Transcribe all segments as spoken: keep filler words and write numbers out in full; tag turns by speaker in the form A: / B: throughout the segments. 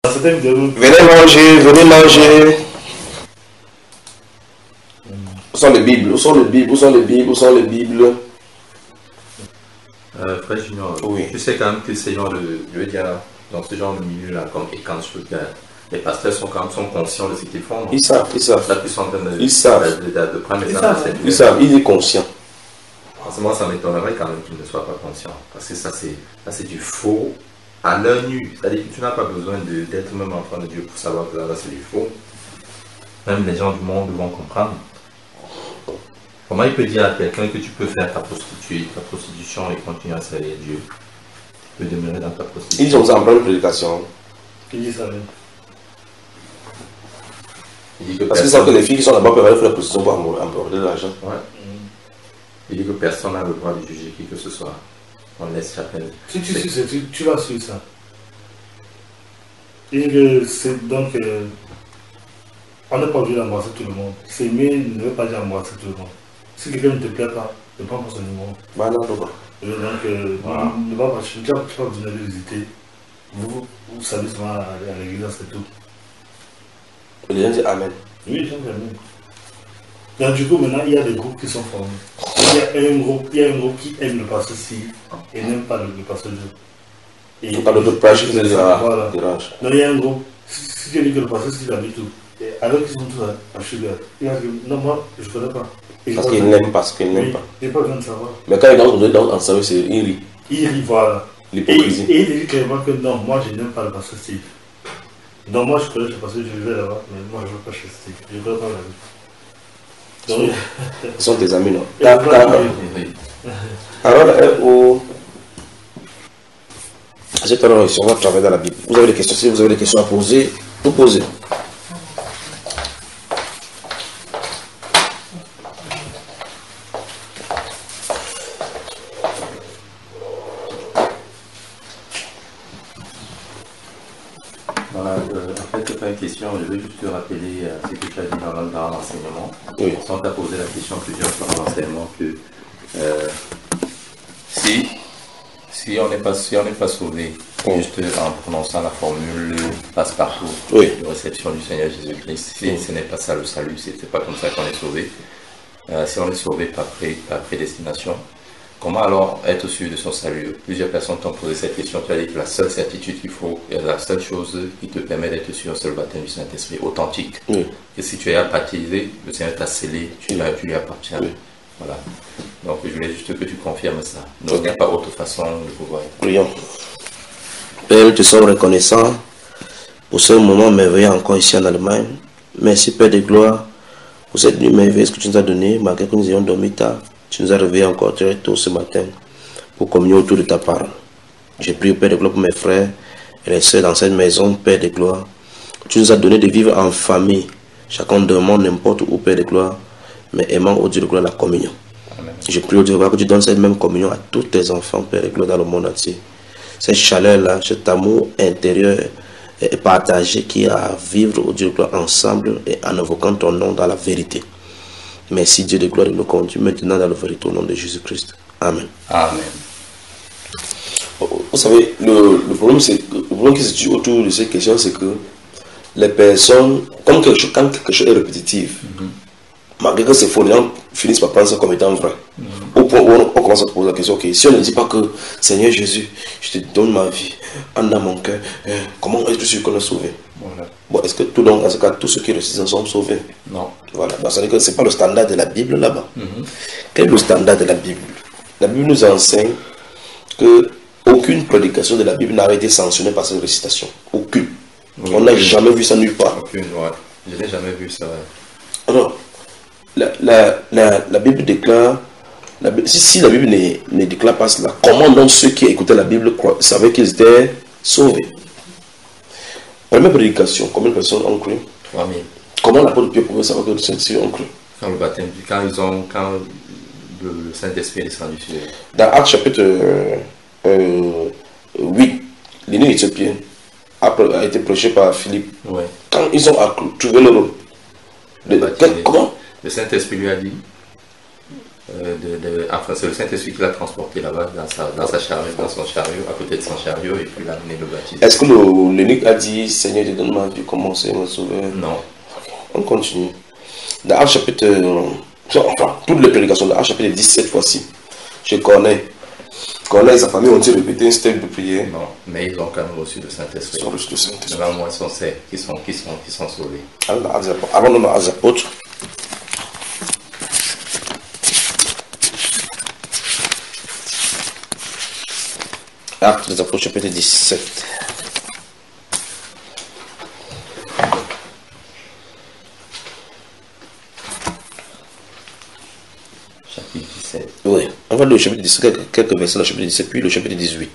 A: Venez manger, venez manger. Où sont les Bibles? Où sont les Bibles? Où sont les Bibles? Où sont les Bibles?
B: Euh, frère Junior,
A: oui.
B: Tu sais quand même que ces gens de, je veux dire, dans ce genre de milieu-là, comme et quand je regarde, les pasteurs sont quand même sont conscients de ce qu'ils font. Non?
A: Ils savent, ils savent.
B: Là, ils sont en train de,
A: ils savent.
B: de, de, de prendre les
A: ils, savent. ils savent, ils sont conscients.
B: Forcément, ça m'étonnerait quand même qu'ils ne soient pas conscients. Parce que ça, c'est du faux à l'œil nu. C'est-à-dire que tu n'as pas besoin d'être même enfant de Dieu pour savoir que là, là c'est du faux. Même les gens du monde vont comprendre. Comment il peut dire à quelqu'un que tu peux faire ta prostituée, ta prostitution et continuer à servir Dieu? Tu peux demeurer dans ta prostitution.
A: Ils ont ça en pleine prédication.
C: Qui dit ça même?
A: Que Parce qu'ils savent que les filles qui sont là-bas peuvent aller faire la prostitution pour emporter de l'argent.
B: Ouais. Il dit que personne n'a le droit de juger qui que ce soit. On laisse chacun.
C: Si tu sais, tu, tu vas suivre ça. Et que c'est donc. Euh, on n'est pas obligé d'embrasser tout le monde. S'aimer ne veut pas dire embrasser tout le monde. Si quelqu'un ne te plaît pas, ne prends pas son numéro.
A: Bah non, non, non.
C: Donc, euh, voilà. ne va pas, tu n'as pas besoin de visiter. Vous, vous savez souvent aller à l'église, c'est tout.
A: Et les gens disent Amen.
C: Oui, les gens disent Amen. Donc, du coup, maintenant, il y a des groupes qui sont formés. Il y a un groupe, il y a un groupe qui aime le pasteur Steve et n'aime pas le, le pasteur Joe.
A: Et pas le d'autres pages qui les
C: voilà.
A: dérangent.
C: Donc, il y a un groupe. Si, si tu dis que le pasteur Steve habite tout, alors qu'ils sont tous à, à Sugar, il va dire non, moi, je ne connais pas. Et
A: parce qu'il n'aime pas, parce qu'il n'aime
C: oui,
A: pas.
C: Il n'y a pas besoin de savoir.
A: Mais quand il est dans le savoir, c'est il rit.
C: Il rit, voilà.
A: L'hypocrisie.
C: Et, et il dit clairement que non, moi, je n'aime pas le pasteur Steve. Donc, moi, je connais le pasteur, je vais là-bas, mais moi, je ne veux pas chez Steve. Je ne veux pas la vie.
A: Donc, ils sont tes amis, non? Alors, au... à cette heure, on va travailler dans la Bible. Vous avez des questions, si vous avez des questions à poser, vous posez.
B: Je veux juste te rappeler euh, ce que tu as dit dans, dans l'enseignement.
A: Oui.
B: On t'a posé la question plusieurs fois dans l'enseignement que euh, si, si on n'est pas, si pas sauvé, oui. juste en prononçant la formule passe-partout
A: oui.
B: de réception du Seigneur Jésus-Christ, si oui. ce n'est pas ça le salut, c'est pas comme ça qu'on est sauvé. Euh, si on est sauvé par, pré, par prédestination, comment alors être sûr de son salut? Plusieurs personnes t'ont posé cette question. Tu as dit que la seule certitude qu'il faut, et la seule chose qui te permet d'être sûr, c'est le baptême du Saint-Esprit authentique.
A: Oui.
B: Et si tu es baptisé, le Seigneur t'a scellé, tu, oui. tu lui appartiens. Oui. Voilà. Donc je voulais juste que tu confirmes ça. Donc il n'y a pas autre façon de pouvoir.
A: Prions. Père, nous te sommes reconnaissants pour ce moment merveilleux encore ici en Allemagne. Merci Père de gloire pour cette nuit merveilleuse que tu nous as donnée, malgré que nous ayons dormi tard. Tu nous as réveillés encore très tôt ce matin pour communier autour de ta parole. J'ai prié, Père de gloire, pour mes frères et les sœurs dans cette maison, Père de gloire. Tu nous as donné de vivre en famille, chacun demande n'importe où, Père de gloire, mais aimant au Dieu de gloire la communion. Amen. Je prie au Dieu de gloire que tu donnes cette même communion à tous tes enfants, Père de gloire, dans le monde entier. Cette chaleur-là, cet amour intérieur et partagé qui a à vivre au Dieu de gloire ensemble et en invoquant ton nom dans la vérité. Merci Dieu de gloire de nous conduire maintenant dans le vérité au nom de Jésus-Christ. Amen.
B: Amen.
A: Vous savez, le, le problème, c'est le problème qui se situe autour de ces questions, c'est que les personnes, comme quelque chose, quand quelque chose est répétitif, mm-hmm. malgré que c'est faux, les gens finissent par prendre ça comme étant vrai. Mm-hmm. Au point où on, on commence à poser la question, ok, si on ne dit pas que Seigneur Jésus, je te donne ma vie, en dans mon cœur, eh, comment est-ce que je suis qu'on est sauvé? Voilà. Bon, est-ce que tout donc, dans ce cas, tous ceux qui réussissent sont sauvés?
B: Non.
A: Voilà. Donc, ça veut dire que ce n'est pas le standard de la Bible là-bas.
B: Mm-hmm.
A: Quel est le standard de la Bible? La Bible nous enseigne que aucune prédication de la Bible n'a été sanctionnée par cette récitation. Aucune. Oui, on n'a jamais vu ça nulle part.
B: Aucune, ouais. Je n'ai jamais vu ça.
A: Alors, la, la, la, la Bible déclare, la, si, si la Bible ne, ne déclare pas cela, comment donc ceux qui écoutaient la Bible savaient qu'ils étaient sauvés? Première prédication, combien de personnes ont cru?
B: trois mille.
A: Comment l'apôtre Pierre pouvait savoir que les Saint-Esprit ont cru?
B: Quand le baptême, quand ils ont, quand le, le Saint-Esprit est descendu sur eux.
A: Dans Actes chapitre euh, euh, huit, l'énigme éthiopienne a, a été prêché par Philippe.
B: Ouais.
A: Quand ils ont trouvé le rôle, le,
B: le
A: quel, comment?
B: Le Saint-Esprit lui a dit, euh, de, de, enfin, c'est le Saint-Esprit qui l'a transporté là-bas dans sa, dans sa chariot, dans son chariot, à côté de son chariot, et puis il a amené le baptême.
A: Est-ce que l'eunuque a dit Seigneur, te donne ma vie, commencer à me sauver?
B: Non.
A: Okay. On continue. Dans Actes chapitre, enfin, toutes les prédications de Actes chapitre dix-sept fois-ci, je connais. Corneille et sa famille ont-ils répété un step de prière?
B: Non, mais ils ont quand même reçu le Saint-Esprit.
A: Ils ont reçu le Saint-Esprit.
B: Devant moi, sont ceux qui sont, qui sont, qui sont sauvés.
A: Avant de nos apôtres. Actes des apôtres, chapitre dix-sept.
B: Chapitre dix-sept.
A: Oui, on va lire le chapitre dix-sept, quelques, quelques versets dans le chapitre dix-sept, puis le chapitre dix-huit.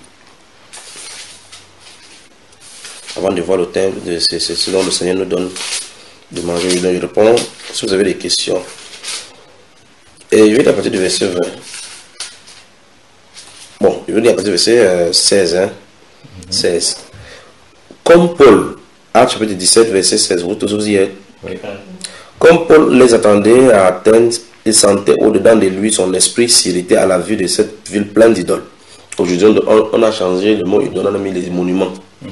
A: Avant de voir le thème, c'est ce dont le Seigneur nous donne de manger, je lui réponds si vous avez des questions. Et je vais lire à partir du verset vingt. Bon, je vais lire à partir du verset euh, seize. Hein? Mm-hmm. seize. Comme Paul, Actes chapitre dix-sept, verset seize, vous tous vous y êtes.
B: Oui.
A: Comme Paul les attendait à Athènes, il sentait au-dedans de lui son esprit s'irriter à la vue de cette ville pleine d'idoles. Aujourd'hui, on, on a changé le mot idole, on a mis les monuments.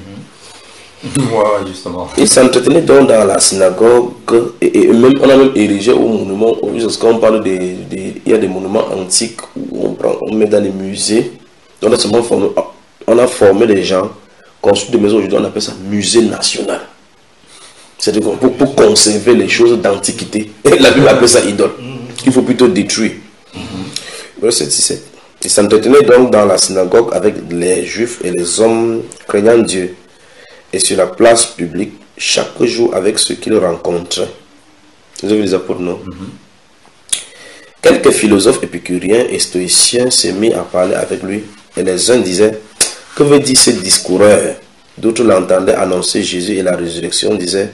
B: Mm-hmm. Ouais, justement.
A: Il s'entretenait donc dans la synagogue et, et même, on a même érigé au monument. Quand on parle de, de, il y a des monuments antiques où on, prend, on met dans les musées. On a, seulement formé, on a formé des gens, construit des maisons, aujourd'hui on appelle ça musée national. C'est-à-dire pour, pour conserver les choses d'antiquité. La Bible appelle ça idole. Il faut plutôt détruire. Mm-hmm. Verset dix-sept. Il s'entretenait donc dans la synagogue avec les Juifs et les hommes craignant Dieu, et sur la place publique, chaque jour avec ceux qu'il rencontrait. Vous avez les apôtres, non? Mm-hmm. Quelques philosophes épicuriens et stoïciens s'est mis à parler avec lui, et les uns disaient, que veut dire ce discoureur? D'autres l'entendaient annoncer Jésus et la résurrection, disaient,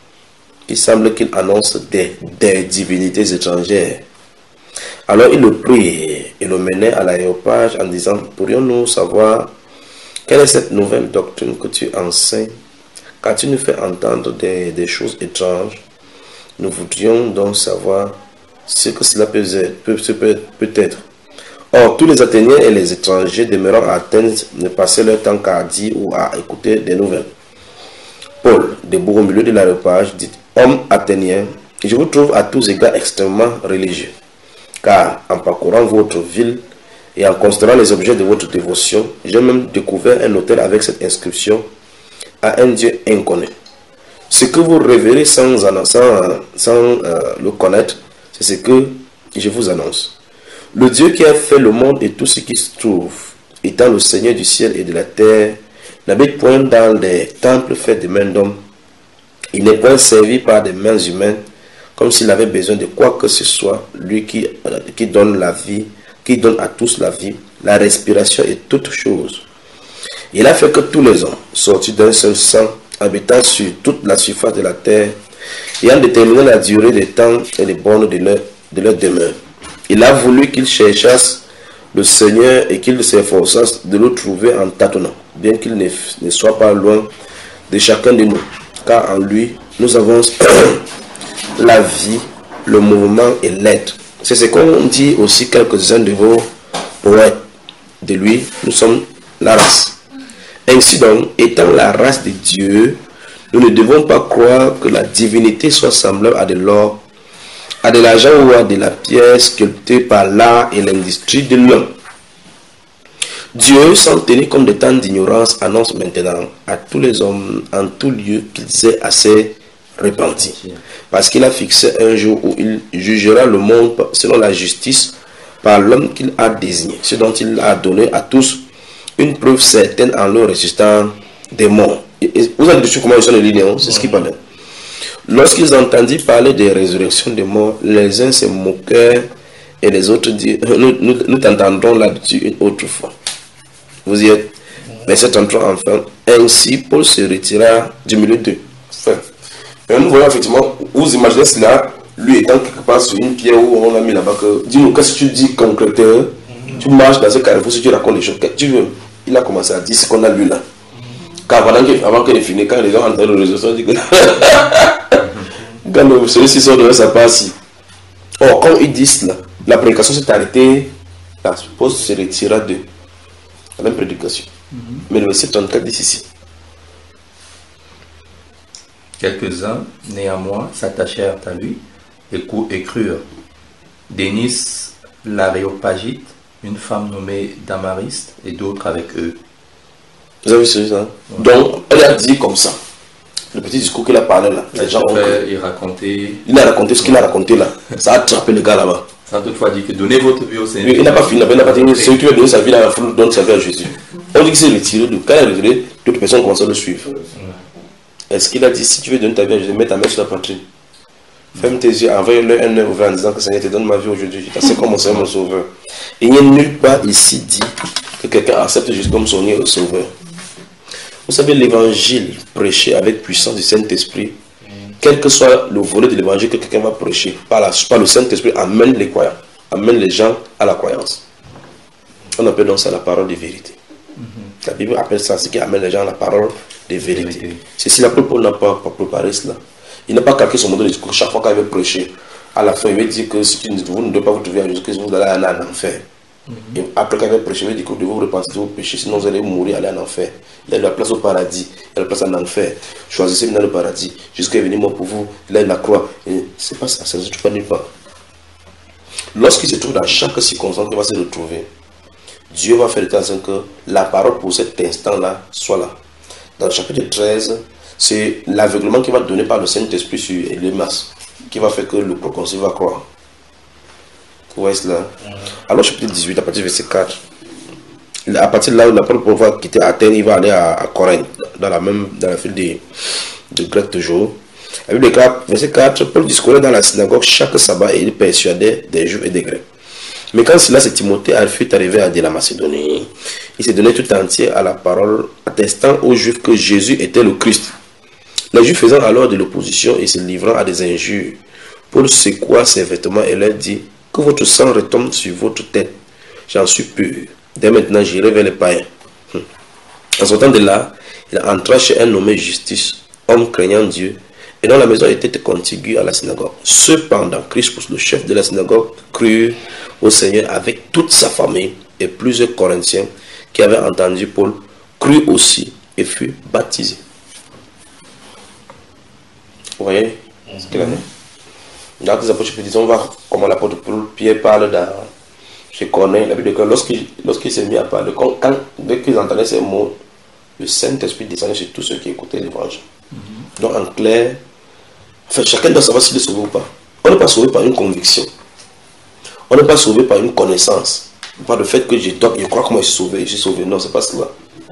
A: il semble qu'il annonce des, des divinités étrangères. Alors il le prit et le menait à l'aréopage en disant, pourrions-nous savoir quelle est cette nouvelle doctrine que tu enseignes, car tu nous fais entendre des, des choses étranges. Nous voudrions donc savoir ce que cela peut être. Peut, peut, peut être. Or, tous les Athéniens et les étrangers demeurant à Athènes ne passaient leur temps qu'à dire ou à écouter des nouvelles. Paul, debout au milieu de l'aréopage, dit, homme athénien, je vous trouve à tous égards extrêmement religieux, car en parcourant votre ville et en considérant les objets de votre dévotion, j'ai même découvert un autel avec cette inscription à un Dieu inconnu. Ce que vous révérez sans, sans, sans euh, le connaître, c'est ce que je vous annonce. Le Dieu qui a fait le monde et tout ce qui se trouve, étant le Seigneur du ciel et de la terre, n'habite point dans des temples faits de mains d'hommes. Il n'est point servi par des mains humaines, comme s'il avait besoin de quoi que ce soit, lui qui, qui donne la vie, qui donne à tous la vie, la respiration et toutes choses. Il a fait que tous les hommes, sortis d'un seul sang, habitant sur toute la surface de la terre, ayant déterminé la durée des temps et les bornes de leur, de leur demeure. Il a voulu qu'ils cherchassent le Seigneur et qu'ils s'efforçassent de le trouver en tâtonnant, bien qu'il ne, ne soit pas loin de chacun de nous, car en lui, nous avons la vie, le mouvement et l'être. C'est ce qu'ont dit aussi quelques-uns de vos poètes. De lui, nous sommes la race. Ainsi donc, étant la race de Dieu, nous ne devons pas croire que la divinité soit semblable à de l'or, à de l'argent ou à de la pierre sculptée par l'art et l'industrie de l'homme. Dieu, sans tenir compte des temps d'ignorance, annonce maintenant à tous les hommes en tout lieu qu'ils aient assez repenti. Parce qu'il a fixé un jour où il jugera le monde selon la justice par l'homme qu'il a désigné, ce dont il a donné à tous une preuve certaine en leur ressuscitant des morts. Et vous avez vu comment ils sont les lignes, c'est ce qu'il parlait. Lorsqu'ils entendirent parler des résurrections des morts, les uns se moquèrent et les autres dirent, nous, nous, nous t'entendrons là-dessus une autre fois. Vous y êtes. Verset trente-trois enfin. Ainsi, Paul se retira du milieu d'eux. Enfin, et nous voyons effectivement, vous imaginez cela, lui étant quelque part sur une pierre où on a mis là-bas que, dis-nous, qu'est-ce que tu dis concrètement? Mm-hmm. Tu marches dans ce carrefour, si tu racontes les choses, tu veux. Il a commencé à dire ce qu'on a lu là. Car avant qu'il ait fini, quand les gens entraient le réseau, ils disent que quand celui-ci sort de sa part-ci. Or, quand ils disent cela, La prédication s'est arrêtée, la pause se retira de la même prédication. Mm-hmm. Mais le verset trente-quatre dit ceci.
B: Quelques-uns, néanmoins, s'attachèrent à lui et, et crurent. Dénis l'Aréopagite, une femme nommée Damariste et d'autres avec eux.
A: Vous avez vu ça? Ouais. Donc, elle a dit comme ça. Le petit discours qu'il a parlé là. Les gens ont...
B: Il racontait...
A: Il a raconté ce qu'il a raconté là. Ça a attrapé le gars là-bas.
B: Ça a toutefois dit que donnez votre vie au Seigneur.
A: Il n'a pas fini, il n'a pas dit celui qui veut donner sa vie à la foule donne sa vie à Jésus. On dit qu'il s'est retiré. Quand il est retiré, d'autres personnes commencent à le suivre. Est-ce qu'il a dit si tu veux donner ta vie à Jésus, mets ta main sur la poitrine. Ferme tes yeux, envoie-le un œuvre ouvert en disant que Seigneur te donne ma vie aujourd'hui. C'est comme mon Seigneur, mon sauveur. Et il n'y a nulle part ici dit que quelqu'un accepte Jésus comme son sauveur. Vous savez, l'évangile prêché avec puissance du Saint-Esprit, quel que soit le volet de l'évangile que quelqu'un va prêcher, par, la, par le Saint-Esprit, amène les croyants, amène les gens à la croyance. On appelle donc ça la parole de vérité. La Bible appelle ça ce qui amène les gens à la parole de vérité. C'est si l'apôtre Paul n'a pas, pas préparé cela. Il n'a pas calqué son modèle de discours. Chaque fois qu'il veut prêcher, à la fin, il veut dire que si tu, vous ne devez pas vous trouver à Jésus-Christ, vous allez aller en enfer. Mm-hmm. Et après qu'il veut prêcher, il veut dire que vous devez vous repentir de vos péchés, sinon vous allez mourir, aller en enfer. Il y a de la place au paradis, il y a de la place en enfer. Choisissez maintenant le paradis, jusqu'à venir mort pour vous, là il la croix. C'est pas ça, ça ne se trouve pas nulle part. Lorsqu'il se trouve dans chaque circonstance qu'il va se retrouver, Dieu va faire de temps que la parole pour cet instant-là soit là. Dans le chapitre treize, c'est l'aveuglement qui va donner par le Saint-Esprit sur les masses, qui va faire que le proconsul va croire. Vous voyez cela? Mm-hmm. Alors, chapitre dix-huit, à partir du verset quatre, à partir de là où l'apôtre va quitter Athènes, il va aller à, à Corinthe, dans la même dans la file de, de Grec toujours. La Bible déclare, verset quatre, Paul discourait dans la synagogue chaque sabbat et il persuadait des Juifs et des Grecs. Mais quand cela, c'est Timothée, fut arrivé à la Macédonie, il s'est donné tout entier à la parole, attestant aux Juifs que Jésus était le Christ. Les Juifs faisant alors de l'opposition et se livrant à des injures, Paul secoua ses vêtements et leur dit que votre sang retombe sur votre tête. J'en suis pur. Dès maintenant, j'irai vers les païens. Hum. En sortant de là, il entra chez un nommé Justice, homme craignant Dieu, et dont la maison était contiguë à la synagogue. Cependant, Crispus, le chef de la synagogue, crut au Seigneur avec toute sa famille, et plusieurs Corinthiens qui avaient entendu Paul crurent aussi et furent baptisés. Vous voyez ce qu'il en est? Dans les apôtres, on va voir comment l'apôtre Pierre parle dans, je connais la Bible de lorsqu'il lorsqu'il s'est mis à parler, quand, quand, dès qu'ils entendaient ces mots, le Saint-Esprit descendait sur tous ceux qui écoutaient l'évangile. Mm-hmm. Donc en clair, en fait, chacun doit savoir s'il est sauvé ou pas. On n'est pas sauvé par une conviction. On n'est pas sauvé par une connaissance. Pas le fait que je, dois, je crois que moi je suis sauvé, je suis sauvé. Non, c'est pas cela.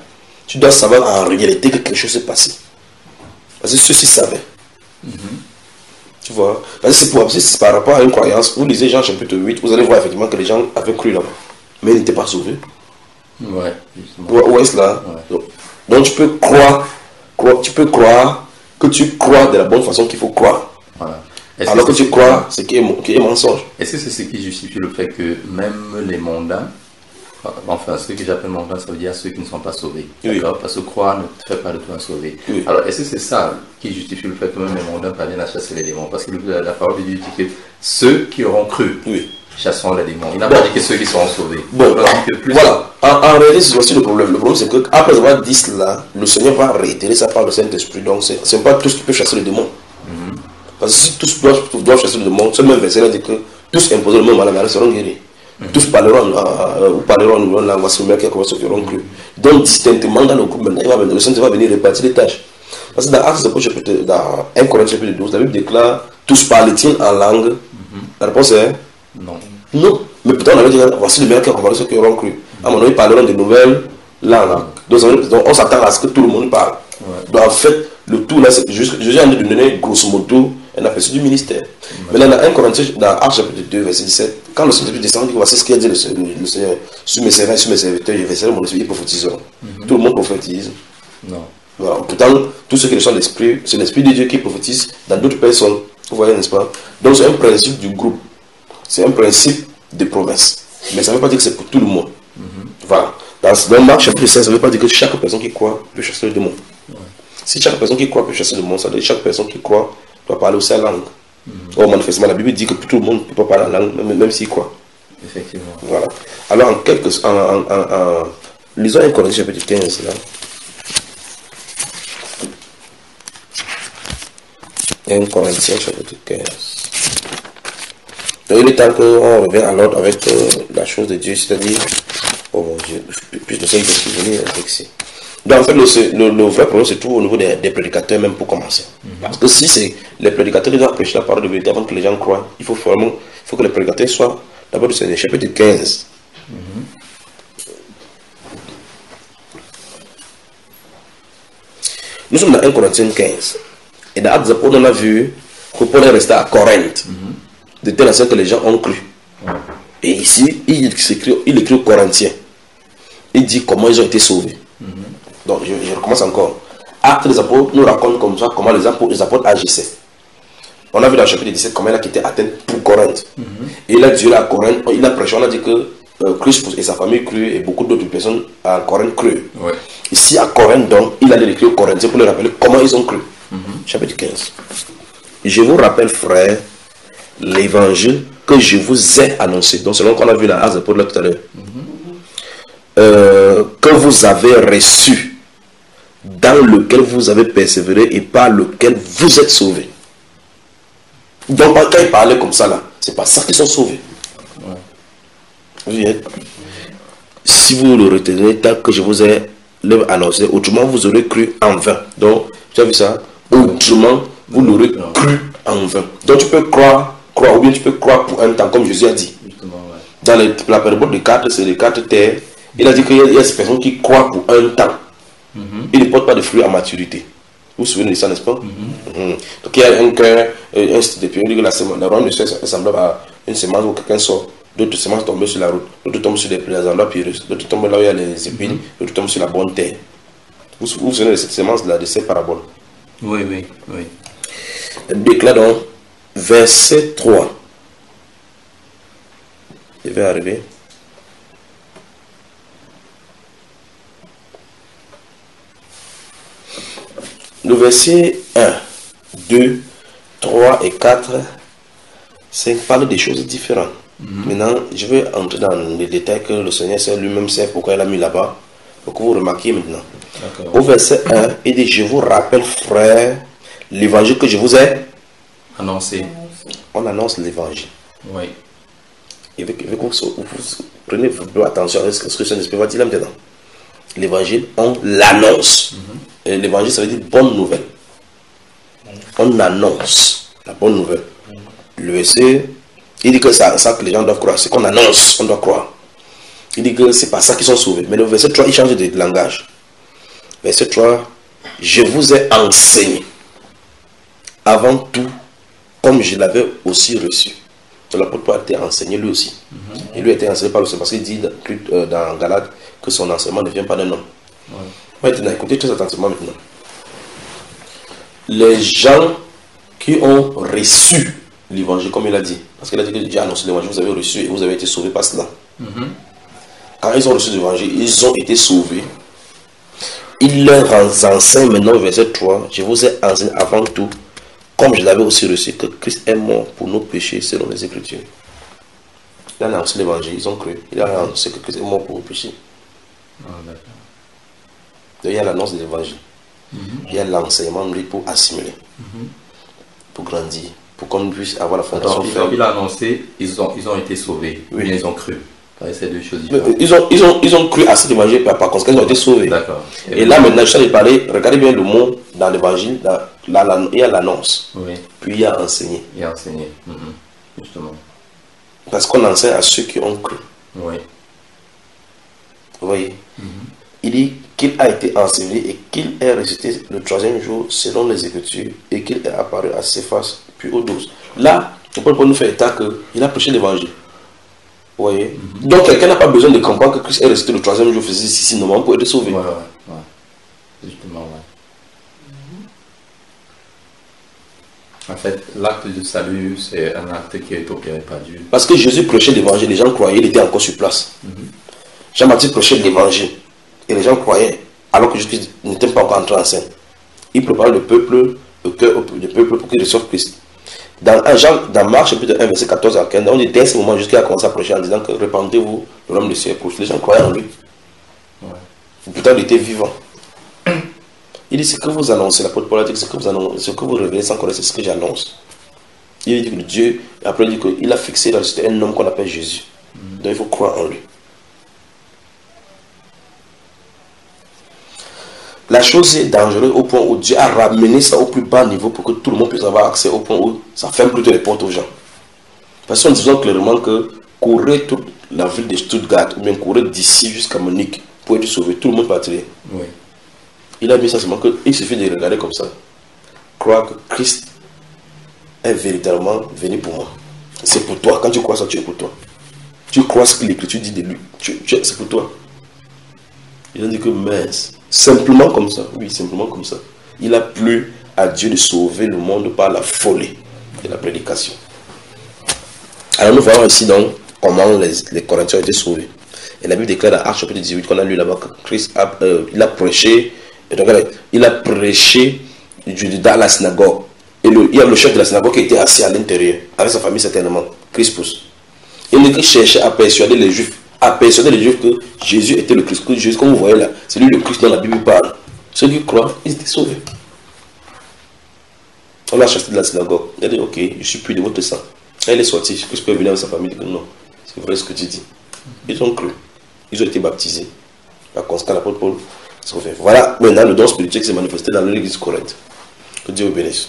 A: Tu dois savoir en réalité que quelque chose s'est passé. Parce que ceux-ci savaient. Mm-hmm. Tu vois, parce que c'est pour, c'est par rapport à une croyance. Vous lisez Jean chapitre huit, vous allez voir effectivement que les gens avaient cru là-bas. Mais ils n'étaient pas sauvés.
B: Ouais.
A: Où est-ce là? Ouais. Donc, donc tu peux croire, croire, tu peux croire que tu crois de la bonne façon qu'il faut croire. Voilà. Alors que, que tu crois, c'est qui est, qui est mensonge.
B: Est-ce que c'est ce qui justifie le fait que même les mondains, enfin ceux que j'appelle mondains, ça veut dire ceux qui ne sont pas sauvés, oui. Parce que croire ne fait pas de toi un sauvé. Oui. Alors est-ce que c'est ça qui justifie le fait que même les mondains parviennent à chasser les démons? Parce que la, la parole de Dieu dit que ceux qui auront cru, oui, chasseront les démons. Il n'a bon. pas dit que ceux qui seront sauvés.
A: Bon, que plus voilà. En, en réalité, c'est aussi le problème. Le problème, c'est qu'après avoir dit cela, le Seigneur va réitérer ça par le Saint-Esprit. Donc, ce n'est pas tous qui peuvent chasser les démons. Mm-hmm. Parce que si tous doivent, doivent chasser le démon, ce même verset dit que tous imposeront le même à la maladie seront guéris. Mm-hmm. Tous parleront, euh, ou parleront en langue, voici le qui a commencé qui auront cru. Donc, distinctement dans le groupe, maintenant, il va venir, le Seigneur va venir répartir les tâches. Parce que dans Actes de dans un Corinthiens chapitre douze, la Bible déclare tous parlent-ils en langue. Mm-hmm. La réponse est non. Non. Mais pourtant, on avait dit voici le meilleur qui a commencé ceux qui auront cru. À un moment donné, ils parleront de nouvelles langues. Donc, donc on s'attend à ce que tout le monde parle. Ouais. Donc, en fait, le tout là, c'est que Jésus a donné grosso modo un aperçu du ministère. Ouais. Maintenant, dans un Corinthiens, dans Actes chapitre deux, verset dix-sept, quand le Seigneur descend, voici ce qu'il a dit le, le, le Seigneur. Sur mes serviteurs, sur mes serviteurs, je verserai mon esprit, ils prophétiseront. Mm-hmm. Tout le monde prophétise. Non. Voilà. Pourtant, tous ceux qui sont l'esprit, c'est l'esprit de Dieu qui prophétise dans d'autres personnes. Vous voyez, n'est-ce pas? Donc, c'est un principe du groupe. C'est un principe de promesse. Mais ça ne veut pas dire que c'est pour tout le monde. Mm-hmm. Voilà. Dans, dans Marc chapitre seize, ça ne veut pas dire que chaque personne qui croit peut chasser le démon. Ouais. Si chaque personne qui croit peut chasser le démon, ça veut dire que chaque personne qui croit doit parler aussi la langue. Mm-hmm. Or, manifestement, la Bible dit que tout le monde ne peut pas parler la langue, même, même s'il croit.
B: Effectivement.
A: Voilà. Alors, en quelques... En, en, en, en, lisons un Corinthiens chapitre quinze, là. un Corinthiens chapitre quinze. Donc, il est temps qu'on revient à l'ordre avec euh, la chose de Dieu, c'est-à-dire, oh mon Dieu, plus de ça, il faut venir avec ici. Donc, en fait, le, le, le vrai problème se trouve au niveau des, des prédicateurs, même pour commencer. Mm-hmm. Parce que si c'est les prédicateurs qui doivent prêcher la parole de vérité avant que les gens croient, il faut vraiment, il faut que les prédicateurs soient d'abord du Seigneur. Chapitre quinze. Mm-hmm. Nous sommes dans un Corinthiens quinze. Et dans Actes des Apôtres, on a vu que Paul est resté à Corinthe, mm-hmm. de telle sorte que les gens ont cru. Mm-hmm. Et ici, il écrit, il écrit aux Corinthiens. Il dit comment ils ont été sauvés. Mm-hmm. Donc, je, je recommence encore. Actes des Apôtres nous raconte comme ça comment les apôtres, les apôtres agissaient. On a vu dans le chapitre dix-sept comment il a quitté Athènes pour Corinthe. Mm-hmm. Et il a dit à Corinthe, il a prêché, on a dit que euh, Christ et sa famille crurent et beaucoup d'autres personnes à Corinthe crurent. Ouais. Ici à Corinthe, donc, il a écrit aux Corinthiens pour leur rappeler comment ils ont cru. Mm-hmm. Chapitre quinze. Je vous rappelle, frères, l'évangile que je vous ai annoncé. Donc, selon qu'on a vu dans Actes des Apôtres là tout à l'heure. Mm-hmm. euh, que vous avez reçu, dans lequel vous avez persévéré et par lequel vous êtes sauvés. Donc, quand il parlait comme ça, là, c'est pas ça qu'ils sont sauvés. Ouais. Vous voyez? Si vous le retenez, tel que je vous ai annoncé, autrement vous aurez cru en vain. Donc, tu as vu ça? Autrement, vous l'aurez cru en vain. Donc, tu peux croire, croire, ou bien tu peux croire pour un temps, comme Jésus a dit. Justement, ouais. Dans les, la parabole de quatre, c'est les quatre terres. Il a dit qu'il y a ces personnes qui croient pour un temps. Mm-hmm. Ils ne portent pas de fruits à maturité. Vous vous souvenez de ça, n'est-ce pas? Mm-hmm. Mm-hmm. Donc il y a un cœur, un style de période, la semence, la ronde de sel est semblable à une semence où quelqu'un sort, d'autres semences tombent sur la route, d'autres tombent sur des endroits pierreux, d'autres tombent là où il y a les épines, mm-hmm. d'autres tombent sur la bonne terre. Vous vous souvenez de cette semence-là, de ces paraboles?
B: Oui, oui, oui.
A: Déclare donc, verset trois. Je vais arriver. Le verset un, deux, trois et quatre, c'est parle des choses différentes. Mm-hmm. Maintenant, je vais entrer dans les détails que le Seigneur sait lui-même sait pourquoi il a mis là-bas. Pour que vous remarquiez maintenant. Au verset un, il dit, je vous rappelle, frères, l'évangile que je vous ai
B: annoncé.
A: On annonce l'évangile.
B: Oui.
A: Et vous, vous, vous, vous prenez attention à ce que le Saint-Esprit va dire là maintenant. L'évangile, on l'annonce. Mm-hmm. Et l'évangile, ça veut dire bonne nouvelle. On annonce la bonne nouvelle. Mm-hmm. Le verset, il dit que c'est ça que les gens doivent croire. C'est qu'on annonce, on doit croire. Il dit que c'est pas ça qu'ils sont sauvés. Mais le verset trois, il change de langage. Verset trois, je vous ai enseigné avant tout, comme je l'avais aussi reçu. Donc l'apôtre Paul a été enseigné lui aussi. Mm-hmm. Il lui a été enseigné par le Seigneur parce qu'il dit dans, dans Galates que son enseignement ne vient pas d'un homme. Ouais. Maintenant, écoutez très attentivement maintenant. Les gens qui ont reçu l'évangile, comme il a dit, parce qu'il a dit que Dieu a annoncé l'évangile, vous avez reçu et vous avez été sauvés par cela. Mm-hmm. Quand ils ont reçu l'évangile, ils ont été sauvés. Il leur enseigne maintenant, verset trois, je vous ai enseigné avant tout, comme je l'avais aussi reçu, que Christ est mort pour nos péchés selon les Écritures. Il a annoncé l'évangile, ils ont cru. Il a annoncé que Christ est mort pour nos péchés. Ah, d'accord. Donc, il y a l'annonce de l'évangile. Mm-hmm. Il y a l'enseignement pour assimiler, mm-hmm. pour grandir, pour qu'on puisse avoir la fondation.
B: Donc, il a annoncé, ils ont, ils ont été sauvés, oui. Ils ont cru. C'est deux choses différentes.
A: Ils ont, ils, ont, ils ont cru à cet évangile, par, par conséquent, ils ont été sauvés. D'accord. Et, et là, maintenant, je suis allé parler, regardez bien le mot dans l'évangile, il y a l'annonce, oui. Puis il y a enseigné.
B: Il y a enseigné, mm-hmm. Justement.
A: Parce qu'on enseigne à ceux qui ont cru.
B: Oui.
A: Vous voyez, mm-hmm. Il dit qu'il a été enseveli et qu'il est ressuscité le troisième jour selon les Écritures et qu'il est apparu à Céphas puis aux douze. Là, on peut nous faire état qu'il a prêché l'évangile. Vous voyez, mm-hmm. Donc quelqu'un n'a pas besoin de comprendre que Christ est ressuscité le troisième jour physique ici normalement pour être sauvé.
B: Ouais, ouais, ouais. Justement, ouais. En fait, l'acte de salut, c'est un acte qui est opéré par Dieu.
A: Parce que Jésus prêchait l'évangile, les gens croyaient, il était encore sur place. Mm-hmm. Jean-Baptiste prêchait l'évangile et les gens croyaient, alors que Jésus n'était pas encore entré en scène. Il préparait le peuple, le cœur du peuple pour qu'il reçoive Christ. Dans, un Jean, dans Marc, chapitre un, verset quatorze à quinze, on dit dès ce moment jusqu'à commencer à prêcher en disant que répandez-vous, le nom de Dieu est proche. Les gens croyaient en lui. Ouais. Pourtant, il était vivant. Il dit ce que vous annoncez, l'apôtre Paul a dit ce que vous annoncez, ce que vous révélez sans connaître, c'est ce que j'annonce. Il dit que Dieu, après il dit qu'il a fixé dans la société un homme qu'on appelle Jésus. Mm. Donc il faut croire en lui. La chose est dangereuse au point où Dieu a ramené ça au plus bas niveau pour que tout le monde puisse avoir accès, au point où ça ferme plutôt les portes aux gens. Parce qu'on disait clairement que courir toute la ville de Stuttgart ou bien courir d'ici jusqu'à Munich pour être sauvé, tout le monde partirait. Oui. Il a mis ça seulement qu'il suffit de regarder comme ça, croire que Christ est véritablement venu pour moi. C'est pour toi. Quand tu crois ça, tu es pour toi. Tu crois ce que l'Écriture dit de lui. Tu, tu, c'est pour toi. Il a dit que mince. Simplement comme ça. Oui, simplement comme ça. Il a plu à Dieu de sauver le monde par la folie de la prédication. Alors nous voyons ici donc comment les, les Corinthiens ont été sauvés. Et la Bible déclare dans Actes chapitre dix-huit qu'on a lu là-bas que Christ a, euh, il a prêché. Et donc, il a prêché dans la synagogue. Et le, il y a le chef de la synagogue qui était assis à l'intérieur, avec sa famille certainement, Crispus. Il cherchait à persuader les Juifs, à persuader les Juifs que Jésus était le Christ. Que Jésus, comme vous voyez là, c'est lui le Christ dont la Bible parle. Ceux qui croient, ils étaient sauvés. On l'a chassé de la synagogue. Il a dit, ok, je suis plus de votre sang. Quand il est sorti, Christ peut venir avec sa famille. Il dit que non, c'est vrai ce que tu dis. Ils ont cru. Ils ont été baptisés. Par conséquent, l'apôtre Paul. Voilà maintenant le don spirituel qui s'est manifesté dans l'église Corinthe. Que Dieu vous bénisse.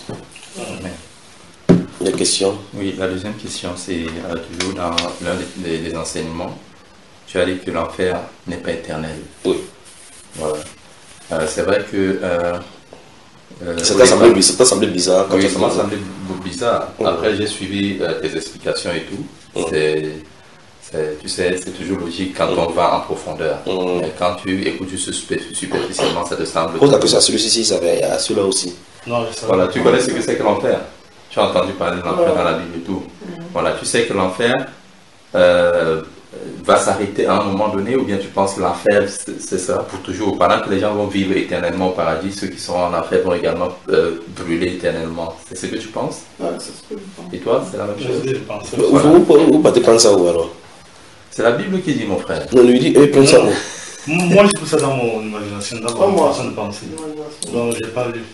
A: Amen. Des questions?
B: Oui, la deuxième question, c'est euh, toujours dans l'un des, des, des enseignements. Tu as dit que l'enfer n'est pas éternel.
A: Oui.
B: Voilà. Euh, c'est vrai que. Euh, euh,
A: ça t'a semblé, semblé bizarre.
B: Quand oui, ça m'a semblé bizarre. Mmh. Après, j'ai suivi euh, tes explications et tout. Mmh. C'est. Tu sais, c'est toujours logique quand mmh. on va en profondeur. Mmh. Et quand tu écoutes juste superficiellement, ça te semble.
A: Pose la question à celui-ci, il savait, à celui-là aussi.
B: Non, voilà, tu connais ce que c'est que l'enfer. Tu as entendu parler de l'enfer ouais. dans la Bible et tout. Mmh. Voilà, tu sais que l'enfer euh, va s'arrêter à un moment donné, ou bien tu penses que l'enfer, c'est ça pour toujours. Pendant que les gens vont vivre éternellement au paradis, ceux qui seront en enfer vont également euh, brûler éternellement. C'est ce que tu penses?
D: Ouais, c'est ce que je pense.
B: Et toi, c'est la même chose?
C: Je pense.
A: Voilà. Vous, vous, vous battez pas ça où alors?
B: C'est la Bible qui dit, mon frère.
A: On lui dit, eh, prends ça où?
C: Moi, je trouve ça dans mon imagination, dans mon façon de penser. Donc, j'ai pas lu.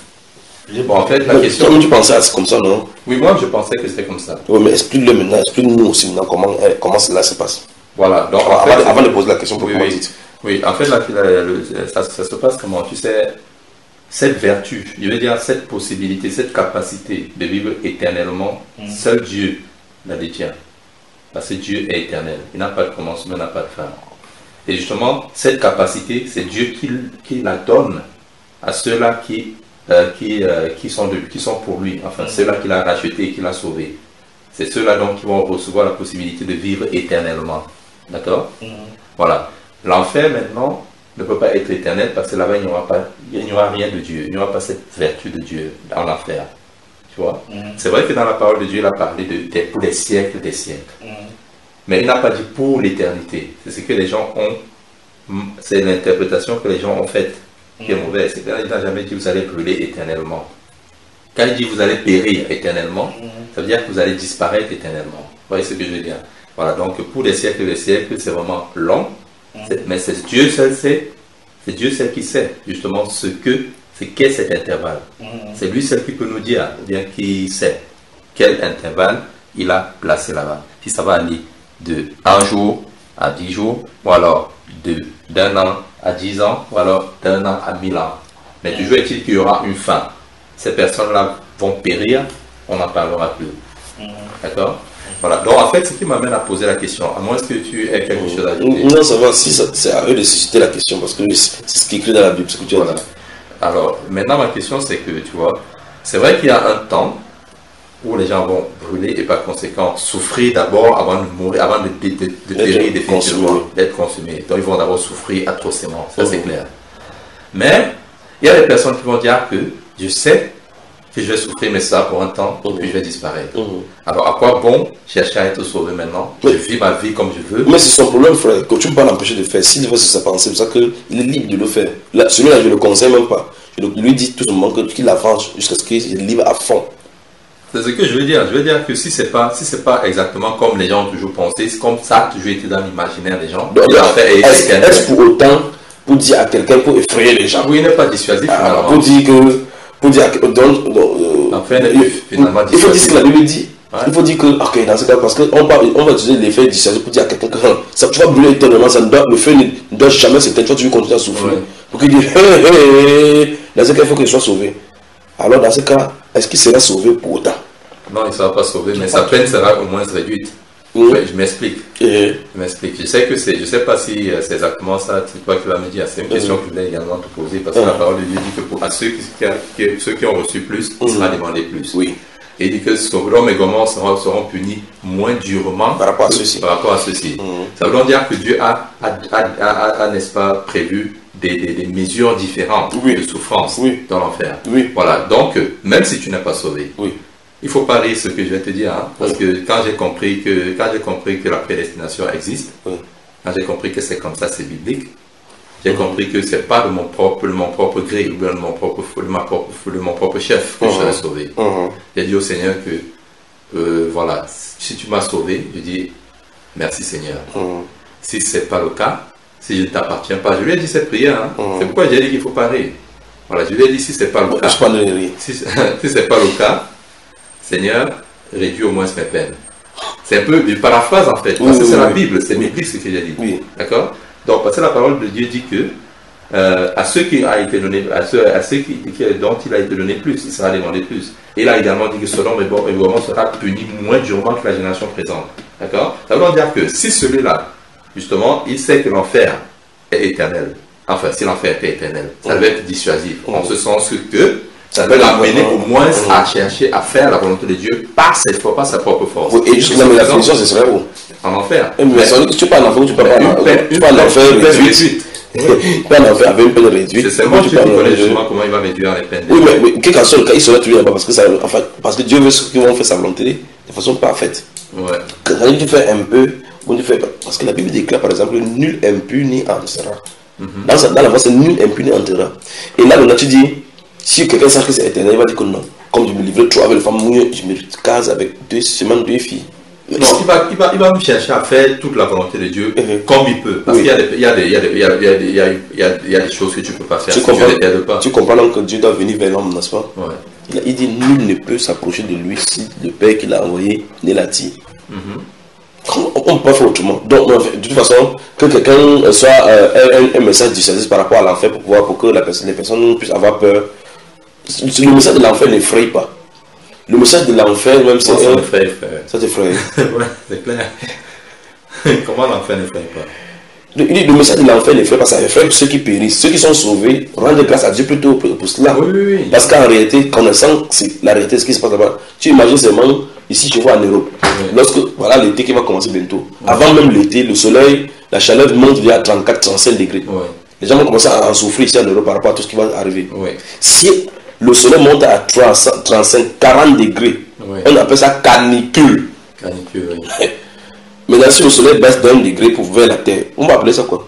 B: Bon, en fait, la
A: mais
B: question.
A: Toi, tu pensais à c'est comme ça, non?
B: Oui, moi, je pensais que c'était comme ça.
A: Oui, mais explique-le maintenant, explique-nous aussi maintenant comment, comment cela se passe.
B: Voilà, donc.
A: Alors,
B: en fait,
A: avant, avant de poser la question, pour
B: oui,
A: comment
B: oui.
A: dites.
B: Oui, en fait, la, la, la, ça, ça se passe comment? Tu sais, cette vertu, je veux dire, cette possibilité, cette capacité de vivre éternellement, mmh. seul Dieu la détient. Parce que Dieu est éternel. Il n'a pas de commencement, il n'a pas de fin. Et justement, cette capacité, c'est Dieu qui, qui la donne à ceux-là qui, euh, qui, euh, qui, sont de, qui sont pour lui. Enfin, ceux-là qu'il a rachetés et qu'il a sauvés. C'est ceux-là donc qui vont recevoir la possibilité de vivre éternellement. D'accord? Mm-hmm. Voilà. L'enfer, maintenant, ne peut pas être éternel parce que là-bas, il n'y aura pas, il n'y aura rien de Dieu. Il n'y aura pas cette vertu de Dieu dans l'enfer. Tu vois? Mm. C'est vrai que dans la parole de Dieu, il a parlé de, de pour les siècles des siècles. Mm. Mais il n'a pas dit pour l'éternité. C'est ce que les gens ont, c'est l'interprétation que les gens ont faite qui est mauvaise. C'est qu'il n'a jamais dit vous allez brûler éternellement. Quand il dit vous allez périr éternellement, mm. ça veut dire que vous allez disparaître éternellement. Vous voyez ce que je veux dire? Voilà, donc pour les siècles des siècles, c'est vraiment long. Mm. Mais c'est Dieu seul sait, c'est Dieu seul qui sait justement ce que c'est qu'est cet intervalle. Mmh. C'est lui seul qui peut nous dire, bien qui sait quel intervalle il a placé là-bas. Si ça va aller de un jour à dix jours, ou alors de d'un an à dix ans, ou alors d'un an à mille ans. Mais mmh. toujours est-il qu'il y aura une fin. Ces personnes-là vont périr, on n'en parlera plus. Mmh. D'accord? Mmh. Voilà. Donc en fait, ce qui m'amène à poser la question, à moins que tu aies quelque chose à ajouter.
A: Non, ça va, si c'est à eux de susciter la question, parce que c'est ce qui est écrit dans la Bible, ce que tu as
B: voilà. dit. Alors, maintenant, ma question, c'est que, tu vois, c'est vrai qu'il y a un temps où les gens vont brûler et par conséquent souffrir d'abord avant de mourir, avant de, de, de, de périr définitivement, d'être consumés. Donc, ils vont d'abord souffrir atrocement, ça mmh. c'est clair. Mais, il y a des personnes qui vont dire que je sais que je vais souffrir, mais ça pour un temps, mmh. puis je vais disparaître. Mmh. Alors, à quoi bon chercher à être sauvé maintenant? Je vis ma vie comme je veux.
A: Mais c'est son problème, frère, que tu ne peux pas l'empêcher de faire. S'il veut se sa pensée, c'est pour ça qu'il est libre de le faire. Là, celui-là, je ne le conseille même pas. Je lui dis tout simplement qu'il avance jusqu'à ce qu'il est libre à fond.
B: C'est ce que je veux dire. Je veux dire que si c'est pas, si c'est pas exactement comme les gens ont toujours pensé, c'est comme ça a toujours été dans l'imaginaire des gens.
A: Est-ce est pour autant pour dire à quelqu'un, pour effrayer les gens?
B: Oui, il n'est pas dissuasif.
A: Ah, pour dire que, pour dire que, donc, donc euh,
B: enfin, il, finalement,
A: il faut dire ce que la Bible dit. Ouais. Il faut dire que, ok, dans ce cas, parce qu'on on va utiliser l'effet dissuasif pour dire à quelqu'un que ça, tu vas brûler éternellement, ça ne doit, le feu ne doit jamais s'éteindre, toi tu veux continuer à souffrir. Ouais. Pour qu'il dise, hé, hé, hé, dans ce cas, il faut qu'il soit sauvé. Alors, dans ce cas, est-ce qu'il sera sauvé pour autant?
B: Non, il ne sera pas sauvé, mais sa peine sera au moins réduite. Mmh. Je m'explique. Mmh. Je m'explique. Je sais que c'est, je sais pas si c'est exactement ça, c'est toi qui vas me dire. C'est une question mmh. que je voulais également te poser, parce que mmh. la parole de Dieu dit que pour à ceux qui, qui, ceux qui ont reçu plus, il mmh. sera demandé plus. Oui. Et il dit que Sodome et Gomorrhe seront, seront punis moins durement
A: par rapport à ceci.
B: Par rapport à ceci. Mmh. Ça veut dire que Dieu a, a, a, a, a, a n'est-ce pas, prévu des, des, des mesures différentes oui. de souffrance oui. dans l'enfer. Oui. Voilà. Donc, même si tu n'es pas sauvé, oui. il ne faut pas lire ce que je vais te dire, hein, parce oui. que quand j'ai compris que quand j'ai compris que la prédestination existe, oui. quand j'ai compris que c'est comme ça, c'est biblique, j'ai mmh. compris que c'est pas de mon propre, de mon propre gré ou de mon propre, de ma propre, de mon propre chef que mmh. je serai sauvé. Mmh. J'ai dit au Seigneur que euh, voilà, si tu m'as sauvé, je dis merci Seigneur. Mmh. Si c'est pas le cas, si je ne t'appartiens pas, je lui ai dit cette prière. Hein. Mmh. C'est pourquoi j'ai dit qu'il faut parler. Voilà, je lui ai dit si c'est pas le cas, si, si c'est pas le cas. Seigneur, réduis au moins mes peines. C'est un peu une paraphrase en fait, parce oui, que c'est oui, la Bible, c'est oui. biblique ce que j'ai dit. Oui. D'accord? Donc, parce que la parole de Dieu dit que euh, à ceux qui a été donné, à ceux, à ceux qui, qui, dont il a été donné plus, il sera demandé plus. Et là également dit que Sodome et Gomorrhe sera puni moins durement que la génération présente. D'accord? Ça veut dire que si celui-là, justement, il sait que l'enfer est éternel. Enfin, si l'enfer était éternel, ça devait être dissuasif, en ce sens que ça peut l'amener au moins mmh. à chercher à faire la volonté de Dieu par cette fois, par sa propre force.
A: Oui, et jusque-là, mais la punition, ce serait où?
B: En enfer.
A: Mais, mais tu parles en enfer ou tu parles en enfer réduite? Tu parles en enfer avec une peine réduite.
B: C'est moi qui connais justement comment il va réduire les peines.
A: Oui, mais, mais quel qu'en soit le cas, il sera tué là-bas parce que, ça, enfin, parce que Dieu veut qu'ils vont faire sa volonté de façon parfaite. Ouais. Quand tu fais un peu, quand tu fais, parce que la Bible déclare par exemple, nul impuni entrera. Mm-hmm. Dans, dans la voie, c'est nul impuni entrera. Et là, maintenant, tu dis, si quelqu'un sache que c'est éternel, il va dire que non. Comme je me livrais trop avec les femmes mouillées, je me case avec deux semaines, deux filles.
B: Mais non, il va, il, va, il va me chercher à faire toute la volonté de Dieu mm-hmm. comme il peut. Parce oui. qu'il y a des, il y a des, il y a des, il y a des, il y a des, il y a, il y a des choses que tu ne peux pas faire.
A: Tu si comprends, Dieu pas. Tu comprends donc que Dieu doit venir vers l'homme, n'est-ce pas? Ouais. Il, a, il dit nul ne peut s'approcher de lui si le Père qui l'a envoyé ne l'attire. Mm-hmm. On ne peut pas faire autrement. Donc, de toute façon, que quelqu'un soit euh, un, un message dissuasif par rapport à l'enfer pour pouvoir, pour que la personne, les personnes puissent avoir peur. Le message de l'enfer n'effraie pas. Le message de l'enfer, même, c'est.
B: Ça t'effraie.
A: Ça t'effraie.
B: Ouais, c'est clair. Comment l'enfer n'effraie pas?
A: Le, le message de l'enfer n'effraie pas, ça effraie ceux qui périssent. Ceux qui sont sauvés, rendent grâce à Dieu plutôt pour, pour cela.
B: Oui, oui, oui.
A: Parce qu'en réalité, connaissant la réalité, ce qui se passe là-bas, tu imagines seulement, ici, je vois en Europe, oui. lorsque, voilà l'été qui va commencer bientôt. Oui. Avant même l'été, le soleil, la chaleur monte vers trente-quatre à trente-cinq degrés. Oui. Les gens vont commencer à en souffrir ici en Europe par rapport à tout ce qui va arriver. Oui. Si le soleil monte à trente-cinq, quarante degrés, oui. on appelle ça canicule.
B: Canicule, oui.
A: Maintenant, si le soleil baisse d'un degré pour vers la terre, on va appeler ça quoi?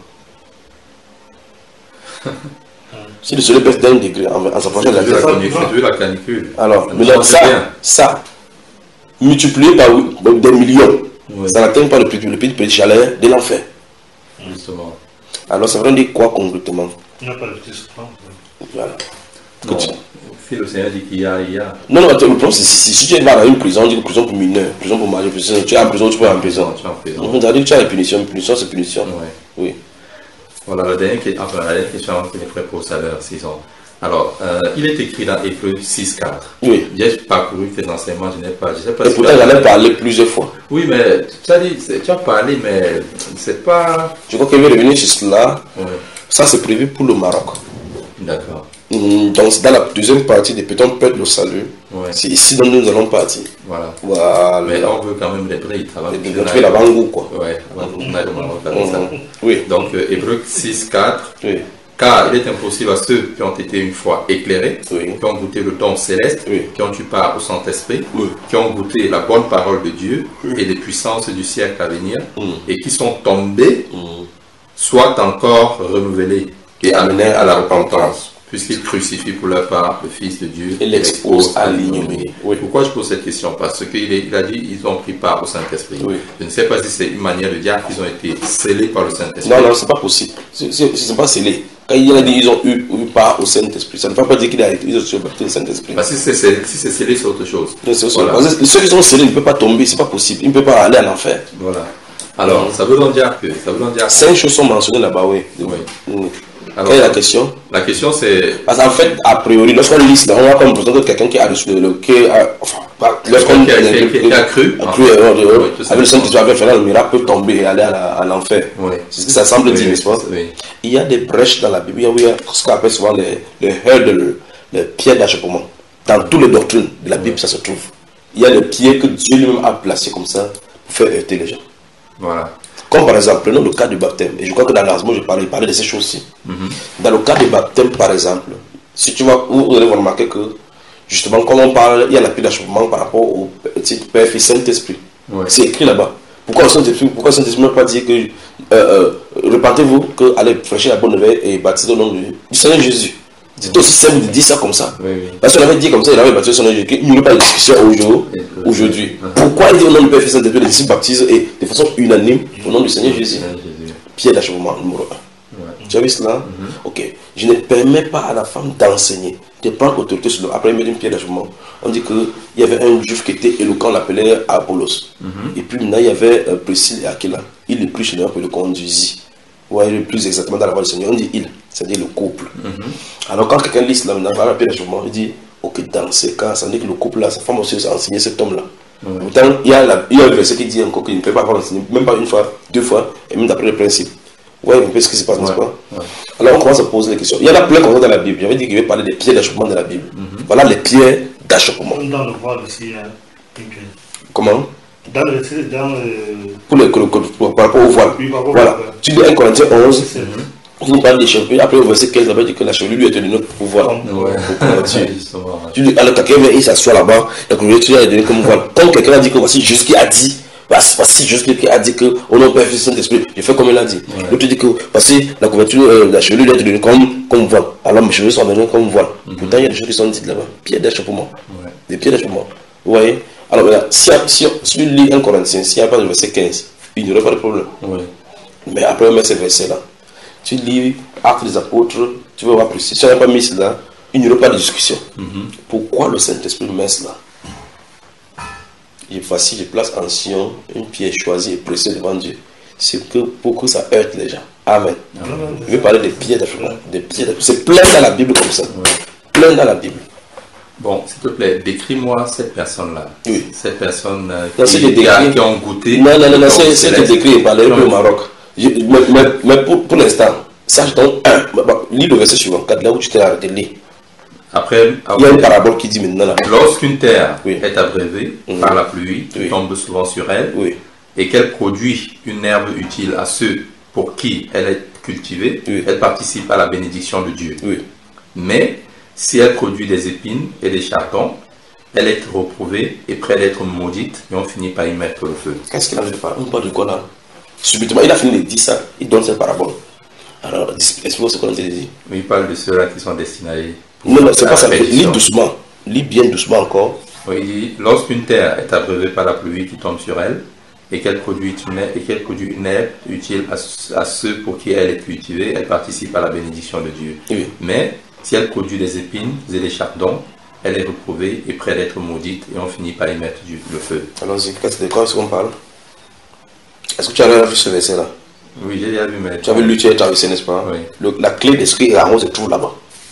A: Si le soleil baisse d'un degré en, en s'approchant de la terre,
B: c'est la canicule.
A: Alors, maintenant, ça, ça, multiplié par des millions, oui. ça n'atteint pas le petit, le petit, petit chaleur de l'enfer.
B: Justement.
A: Alors, ça veut dire quoi concrètement?
C: Il n'y a pas de petit souffrance.
A: Voilà.
B: Non. Si le Seigneur dit qu'il y a, il y a.
A: Non, non, attends, le problème, c'est si, si tu vas dans une prison, on dit que prison pour mineurs, prison pour majeur, prison, tu es en prison, tu peux aller en prison.
B: Tu es en prison.
A: On a dit que tu as une punition, punition, c'est punition.
B: Ouais.
A: Oui.
B: Voilà, la dernière, enfin, la dernière question que les frères posent à l'heure, c'est alors, euh, il est écrit dans Hébreux six quatre. Oui. J'ai parcouru tes enseignements, je n'ai pas. Je sais pas
A: Et si pourtant, j'en ai parlé plusieurs fois.
B: Oui, mais tu as dit, tu as parlé, mais c'est pas.
A: Je crois qu'il va revenir sur cela.
B: Ouais.
A: Ça, c'est prévu pour le Maroc.
B: D'accord.
A: Donc, dans la deuxième partie de Peut-on perdre le salut, ouais. c'est ici dont nous allons partir.
B: Voilà.
A: Voilà.
B: Mais on veut quand même les prêts.
A: De montrer l'avant-goût, quoi.
B: Ouais, avant qu'on aille au Maroc avec ça.
A: Oui.
B: Donc, euh, Hébreux six quatre.
A: Oui.
B: Car il est impossible à ceux qui ont été une fois éclairés,
A: oui.
B: qui ont goûté le don céleste, oui. qui ont eu part au Saint-Esprit, oui. qui ont goûté la bonne parole de Dieu oui. et les puissances du siècle à venir, mm. et qui sont tombés, mm. soient encore renouvelés et amenés à la repentance. Puisqu'ils crucifient pour leur part le Fils de Dieu
A: et l'exposent à l'ignominie. Oui.
B: Pourquoi je pose cette question? Parce qu'il il a dit ils ont pris part au Saint-Esprit.
A: Oui.
B: Je ne sais pas si c'est une manière de dire qu'ils ont été scellés par le Saint-Esprit.
A: Non, non, c'est pas possible. Ce n'est pas scellé. Quand il a dit ils ont eu, eu part au Saint-Esprit, ça ne veut pas dire qu'ils ont été baptisés au Saint-Esprit.
B: Parce que si c'est si scellé, c'est autre chose.
A: Non, c'est
B: voilà.
A: Parce que ceux qui sont scellés ne peuvent pas tomber, c'est pas possible. Ils ne peuvent pas aller en enfer.
B: Voilà. Alors, ça veut donc dire que. Ça veut donc dire que...
A: Cinq choses sont mentionnées là-bas, oui.
B: Oui.
A: oui.
B: Alors,
A: quelle est la question?
B: La question c'est...
A: Parce qu'en fait, a priori, lorsqu'on lit cela, on a comme besoin de quelqu'un qui a reçu le... Qui a, enfin, lorsqu'on
B: qui, a, qui, a, qui a cru,
A: a cru
B: ah,
A: erreur,
B: oui,
A: avec le Saint-Esprit avait fait le miracle, peut tomber et aller à l'enfer.
B: Oui.
A: C'est ce que ça semble
B: oui,
A: dire, n'est-ce pas?
B: Oui.
A: Il y a des brèches dans la Bible, il y a ce qu'on appelle souvent les, les hurdles, les pieds d'achoppement. Dans toutes les doctrines de la Bible, oui. ça se trouve. Il y a des pieds que Dieu lui-même a placés comme ça pour faire heurter les gens.
B: Voilà.
A: Comme par exemple, prenons le cas du baptême. Et je crois que dans l'enseignement, je parlais, je parlais de ces choses-ci. Mm-hmm. Dans le cas du baptême, par exemple, si tu vas, vous allez remarquer que, justement, quand on parle, il y a la pile d'achoppement par rapport au titre Père, Fils, Saint-Esprit. Ouais. C'est écrit là-bas. Pourquoi le Saint-Esprit, pourquoi Saint-Esprit ne pas dire que, euh, euh, repentez-vous, que allez prêcher la bonne nouvelle et baptiser au nom du, du Seigneur Jésus. C'est aussi simple de dire ça comme ça. Oui, oui. Parce qu'on avait dit comme ça, il avait baptisé son Jésus, il n'y aurait pas de discussion aujourd'hui. Euh, Pourquoi il dit au nom du Père, Fils et Saint-Esprit, les disciples baptisent et de façon unanime au nom du Seigneur Jésus? Pierre d'achoppement numéro un. Ouais. Tu as vu cela? Mm-hmm. Ok. Je ne permets pas à la femme d'enseigner, de prendre autorité sur le. Après, il met une pierre d'achoppement. On dit qu'il y avait un juif qui était éloquent, on l'appelait Apollos. Mm-hmm. Et puis maintenant, il y avait euh, Priscille et Aquila. Il est plus chez nous, le conduisit. Ouais, le plus exactement dans la voie du Seigneur. On dit il, c'est-à-dire le couple. Mm-hmm. Alors quand quelqu'un lit cela, maintenant, la pierre d'achoppement, il dit ok, dans ces cas, ça veut dire que le couple là, sa femme aussi a enseigné cet homme-là. Mm-hmm. Pourtant, il y, a la, il y a un verset qui dit encore qu'il ne peut pas avoir enseigné, même pas une fois, deux fois, et même d'après le principe. Ouais, un peu ce qui se passe, n'est-ce pas? Ouais. Alors on commence à poser des questions. Il y en a plein comme ça dans la Bible. J'avais dit qu'il vais parler des pierres d'achoppement dans la Bible. Mm-hmm. Voilà les pierres d'achoppement.
C: Dans le voile aussi, il y a une pierre.
A: Comment?
C: Dans le, dans le...
A: Pour le, pour, pour, par rapport au voile. Oui, par rapport voilà. Au voile. Tu dis un Corinthiens onze, vous parlez des chevelures. Après, au verset quinze, il dit que la chevelure lui est donnée pour voile. Ouais. Tu dis, alors quelqu'un vient, il s'assoit là-bas, la couverture est donnée comme voile. Quand quelqu'un a dit que voici Jésus qui a dit, parce que Jésus qui a dit que au nom du Père, Fils et Saint-Esprit, je fais comme il a dit. Ouais. L'autre dit que parce que la couverture, euh, la chevelure est donnée comme, comme voile. Alors mes cheveux sont donnés comme voile. Mm-hmm. Pourtant, il y a des choses qui sont dites là-bas. Pierre d'achoppement. Ouais. Des pierres d'achoppement. Vous voyez? Alors là, si, si, si tu lis un Corinthien, s'il n'y a pas de verset quinze, il n'y aurait pas de problème. Oui. Mais après on met ce verset-là, tu lis Actes des Apôtres, tu vas voir plus. Si tu n'as pas mis cela, il n'y aurait pas de discussion. Mm-hmm. Pourquoi le Saint-Esprit met cela? Et voici, je place en Sion une pierre choisie et précieuse devant Dieu. C'est que pour que ça heurte les gens. Amen. Amen. Je vais parler des pierres d'achoppement. Des pierres d'achoppement. C'est plein dans la Bible comme ça. Oui. Plein dans la Bible.
B: Bon, s'il te plaît, décris-moi cette personne-là.
A: Oui.
B: Cette personne euh,
A: non,
B: qui, qui, a, qui ont goûté.
A: Non, non, non, non c'est c'est décrit par les au Maroc. Je, mais, mais, mais pour, pour l'instant, sache donc, un, lis le verset suivant, là où tu t'es arrêté, lis.
B: Après, après,
A: il y a une parabole qui dit maintenant là.
B: Lorsqu'une terre oui. est abreuvée mmh. par la pluie, qui oui. tombe souvent sur elle, oui. et qu'elle produit une herbe utile à ceux pour qui elle est cultivée, oui. elle participe à la bénédiction de Dieu. Oui. Mais si elle produit des épines et des chardons, elle est reprouvée et près d'être maudite, et on finit par y mettre le feu.
A: Qu'est-ce qu'il a fait? On parle de quoi là? Subitement, il a fini de dire ça, il donne cette parabole. Alors, explique-moi ce qu'on a dit.
B: Il parle de ceux-là qui sont destinés.
A: Non, non, c'est pas ça. Lis doucement. Lis bien doucement encore.
B: Oui, il dit, lorsqu'une terre est abreuvée par la pluie qui tombe sur elle, et qu'elle produit une, et qu'elle produit une herbe utile à, à ceux pour qui elle est cultivée, elle participe à la bénédiction de Dieu. Oui. Mais si elle produit des épines et des chardons, elle est reprouvée et près d'être maudite, et on finit par y mettre du, le feu.
A: Allons-y, de quoi est-ce qu'on parle? Est-ce que tu as déjà vu ce verset-là?
B: Oui, j'ai déjà vu, mais...
A: Tu as vu lu, tu as traversé, n'est-ce pas? Oui. Le, la clé d'esprit et la rose se trouve là-bas.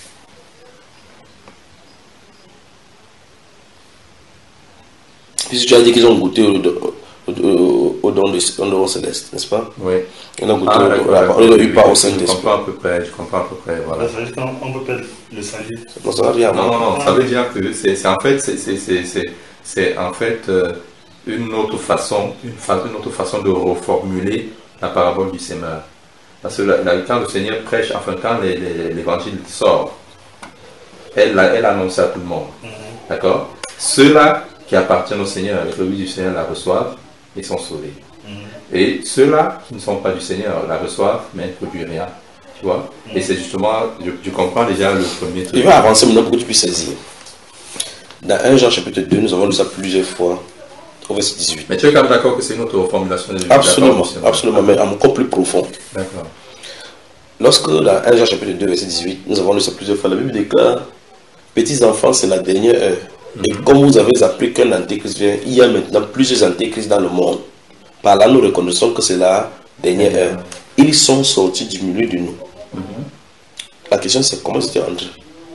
A: Puisque tu as dit qu'ils ont goûté au, au, au, au don de céleste, n'est-ce pas?
B: Oui.
A: Ils ont goûté ah, au, la parole de pas au Saint-Esprit.
B: Je comprends à peu près, je comprends à peu près, voilà.
C: Ça veut dire qu'on peut perdre le salut.
A: Non, ça n'a rien.
B: Non, non, non, ça veut dire que c'est en fait, c'est en fait euh, une autre façon, une, fa une autre façon de reformuler la parabole du Seigneur. Parce que la, la, quand le Seigneur prêche, enfin quand l'évangile sort, elle, elle annonce à tout le monde. Mm-hmm. D'accord? Ceux-là qui appartiennent au Seigneur, avec le but du Seigneur, la reçoivent et sont sauvés. Mm-hmm. Et ceux-là qui ne sont pas du Seigneur la reçoivent, mais ne produisent rien. Tu vois? Et c'est justement, je, je comprends déjà le premier truc.
A: Je vais avancer maintenant pour que tu puisses saisir. Dans un Jean chapitre deux, nous avons lu ça plusieurs fois, au verset dix-huit.
B: Mais tu es quand même d'accord que c'est une autre reformulation de
A: Absolument, absolument, mais encore plus profond.
B: D'accord.
A: Lorsque dans un Jean chapitre deux, verset dix-huit, nous avons lu ça plusieurs fois, la Bible déclare, petits enfants, c'est la dernière heure. Et comme vous avez appris qu'un antéchrist vient, il y a maintenant plusieurs antéchrists dans le monde. Par là, nous reconnaissons que c'est la dernière heure. Ils sont sortis du milieu de nous. Mm-hmm. La question c'est comment c'était entré?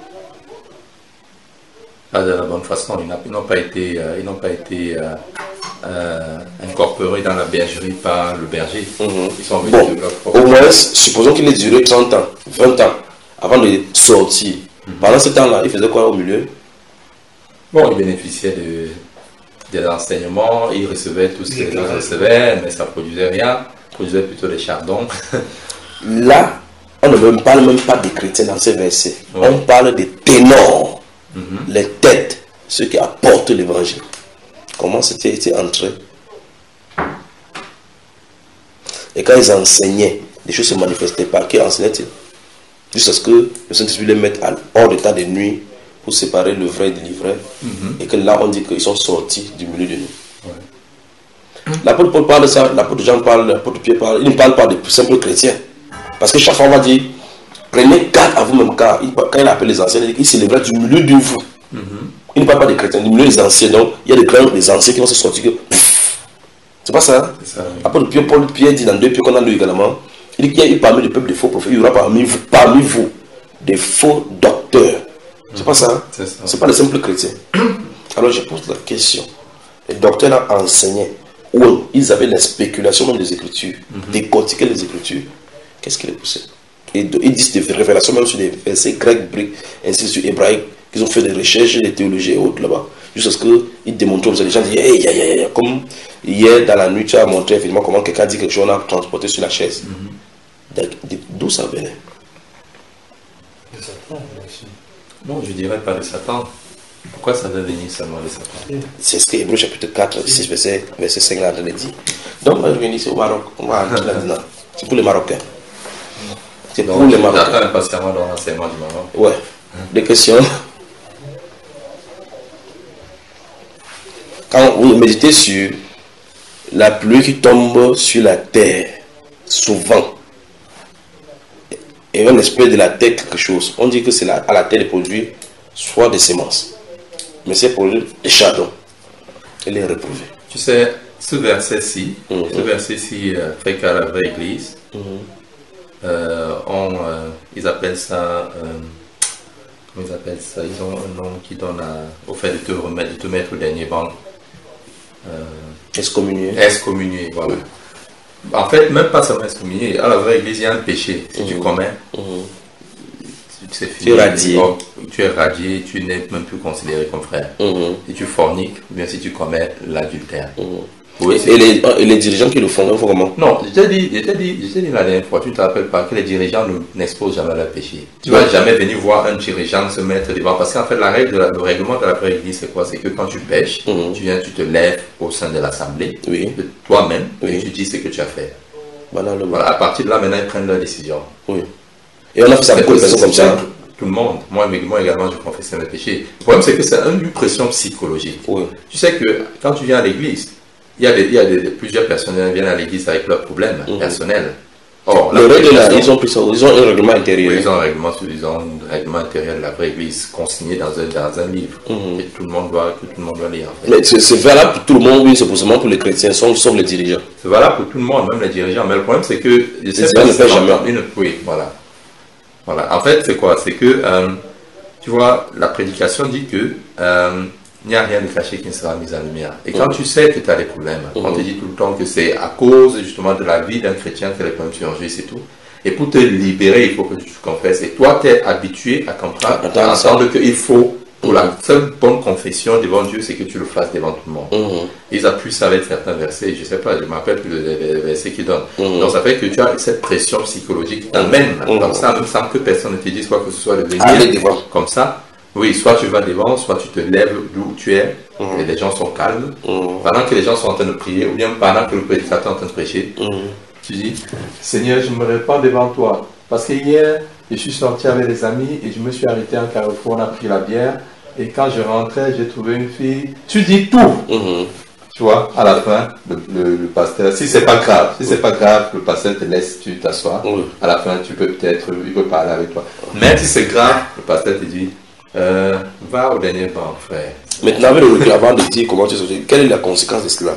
B: Pas de la bonne façon. Ils n'ont pas été, euh, ils n'ont pas été euh, euh, incorporés dans la bergerie par le berger. Mm-hmm. Ils sont venus
A: bon,
B: de leur propre.
A: Au moins, supposons qu'il ait duré trente ans, vingt ans avant de sortir. Mm-hmm. Pendant ce temps-là, il faisait quoi au milieu?
B: Bon, il bénéficiait de, des enseignements, il recevait tout ce qu'ils recevaient, mais ça ne produisait rien, produisait plutôt des chardons.
A: Là, on ne parle même pas des chrétiens dans ces versets. Ouais. On parle des ténors, mm-hmm. les têtes, ceux qui apportent l'évangile. Comment c'était été entré? Et quand ils enseignaient, des choses se manifestaient pas. Qui enseignaient-ils? Jusqu'à ce que le Saint-Esprit les mette hors d'état de nuit pour séparer le vrai de l'ivraie, mm-hmm. et que là on dit qu'ils sont sortis du milieu de nous. Ouais. L'apôtre Paul parle de ça, l'apôtre Jean parle, l'apôtre Pierre parle, il ne parle pas de simples chrétiens. Parce que chaque fois on va dire, prenez garde à vous-même, car il, quand il appelle les anciens, il s'élèvera du milieu de vous. Mm-hmm. Il ne parle pas des chrétiens, du milieu des anciens. Donc il y a des grands, des anciens qui vont se sortir. Que, c'est pas ça, hein? Ça, oui. L'apôtre Pierre, Paul Pierre dit dans deux Pierre qu'on a lu également, il dit qu'il y a eu parmi le peuple des faux prophètes, il y aura parmi vous, parmi vous des faux docteurs. C'est pas ça, hein? C'est ça. C'est pas les simples chrétiens. Alors je pose la question. Les docteurs là enseignaient, ou ils avaient la spéculation même des Écritures, mm-hmm. décortiquaient les Écritures. Qu'est-ce qui les poussait? Et ils disent des révélations même sur des versets grecs, briques, ainsi sur hébraïque, qu'ils ont fait des recherches, des théologies et autres là-bas. Jusqu'à ce qu'ils démontrent, les gens disent, hey, yeah, yeah, yeah. Comme hier dans la nuit, tu as montré effectivement comment quelqu'un dit quelque chose, on a transporté sur la chaise. Mm-hmm. D'où ça venait?
C: De Satan, aussi.
B: Non, je dirais pas de Satan. Pourquoi ça doit venir seulement de Satan?
A: C'est ce que Hébreux chapitre quatre, six, verset, verset cinq là, le dit. Donc, on va revenir ici au Maroc. On va maintenant. C'est pour les Marocains. C'est pour les Marocains.
B: J'attends impatiemment dans l'enseignement du Maroc.
A: Ouais. Des questions? Quand vous méditez sur la pluie qui tombe sur la terre, souvent, et même l'esprit de la terre quelque chose, on dit que c'est à la terre de produire soit des semences, mais c'est pour des chardons. Elle est reprouvée.
B: Tu sais, ce verset-ci, mm-hmm. ce verset-ci euh, fait qu'à la vraie église, mm-hmm. euh, on, euh, ils appellent ça, euh, comment ils appellent ça, ils ont un nom qui donne à, au fait de te remettre, de te mettre au dernier banc.
A: Euh, excommunié.
B: Excommunié, voilà. Oui. En fait, même pas seulement excommunié, à la vraie église, il y a un péché. Si mmh. tu commets, mmh. tu,
A: tu es radié.
B: Oh, tu es radié, tu n'es même plus considéré comme frère. Mmh. Si tu forniques, ou bien si tu commets l'adultère. Mmh.
A: Oui, et, les, et les dirigeants qui le font, comment?
B: Non, je t'ai dit, je t'ai dit, je t'ai dit la dernière fois, tu ne te rappelles pas que les dirigeants n'exposent jamais leur péché. Tu ne vas jamais venir voir un dirigeant se mettre devant. Parce qu'en fait, la règle de la, le règlement de la vraie église, c'est quoi? C'est que quand tu pêches, mm-hmm. tu viens, tu te lèves au sein de l'assemblée, oui. de toi-même, oui. et tu dis ce que tu as fait. Voilà, le voilà, à partir de là, maintenant, ils prennent leur décision.
A: Oui. Et on a fait ça beaucoup de personnes comme ça.
B: Tout le monde, moi, moi également, je confesse mes péchés. Le problème, c'est que c'est une pression psychologique.
A: Oui.
B: Tu sais que quand tu viens à l'église, il y a, des, il y a des, plusieurs personnes qui viennent à l'église avec leurs problèmes mmh. personnels.
A: Or, le règle là, ils ont, pris ça, ils ont un règlement intérieur.
B: Oui, ils ont un règlement, ils ont un règlement intérieur de la vraie église consigné dans un, dans un livre mmh. que, tout le monde doit, que tout le monde doit lire. En fait.
A: Mais c'est valable pour tout le monde, oui, c'est forcément pour les chrétiens, sauf, sauf les dirigeants.
B: C'est valable pour tout le monde, même les dirigeants. Mais le problème, c'est que
A: les dirigeants ne paient jamais.
B: Une, oui, voilà. Voilà. En fait, c'est quoi? C'est que, euh, tu vois, la prédication dit que euh, il n'y a rien de caché qui ne sera mis en lumière. Et quand mmh. tu sais que tu as des problèmes, mmh. on te dit tout le temps que c'est à cause justement de la vie d'un chrétien que les problèmes surgissent et tout. Et pour te libérer, il faut que tu te confesses. Et toi, tu es habitué à comprendre, à entendre qu'il faut, pour mmh. la seule bonne confession devant Dieu, c'est que tu le fasses devant tout le monde. Mmh. Ils appuient ça avec certains versets, je ne sais pas, je ne me rappelle plus les versets qu'ils donnent. Mmh. Donc ça fait que tu as cette pression psychologique qui t'amène. Mmh. Donc ça, même sans que personne ne te dise quoi que ce soit de venir comme ça. Oui, soit tu vas devant, soit tu te lèves d'où tu es, mmh. et les gens sont calmes. Mmh. Pendant que les gens sont en train de prier, ou bien pendant que le prédicateur est en train de prêcher, mmh. tu dis, Seigneur, je me répands devant toi. Parce que hier, je suis sorti avec des amis et je me suis arrêté en Carrefour, on a pris la bière. Et quand je rentrais, j'ai trouvé une fille. Tu dis tout. Mm-hmm. Tu vois, à la fin, le, le, le pasteur, si c'est pas grave, si c'est pas grave, le pasteur te laisse, tu t'assois. Mm-hmm. À la fin, tu peux peut-être, il peut parler avec toi. Mais si c'est grave, le pasteur te dit, euh, va au dernier banc, frère.
A: Maintenant, avec le recul, avant de dire comment tu sortis, quelle est la conséquence de cela?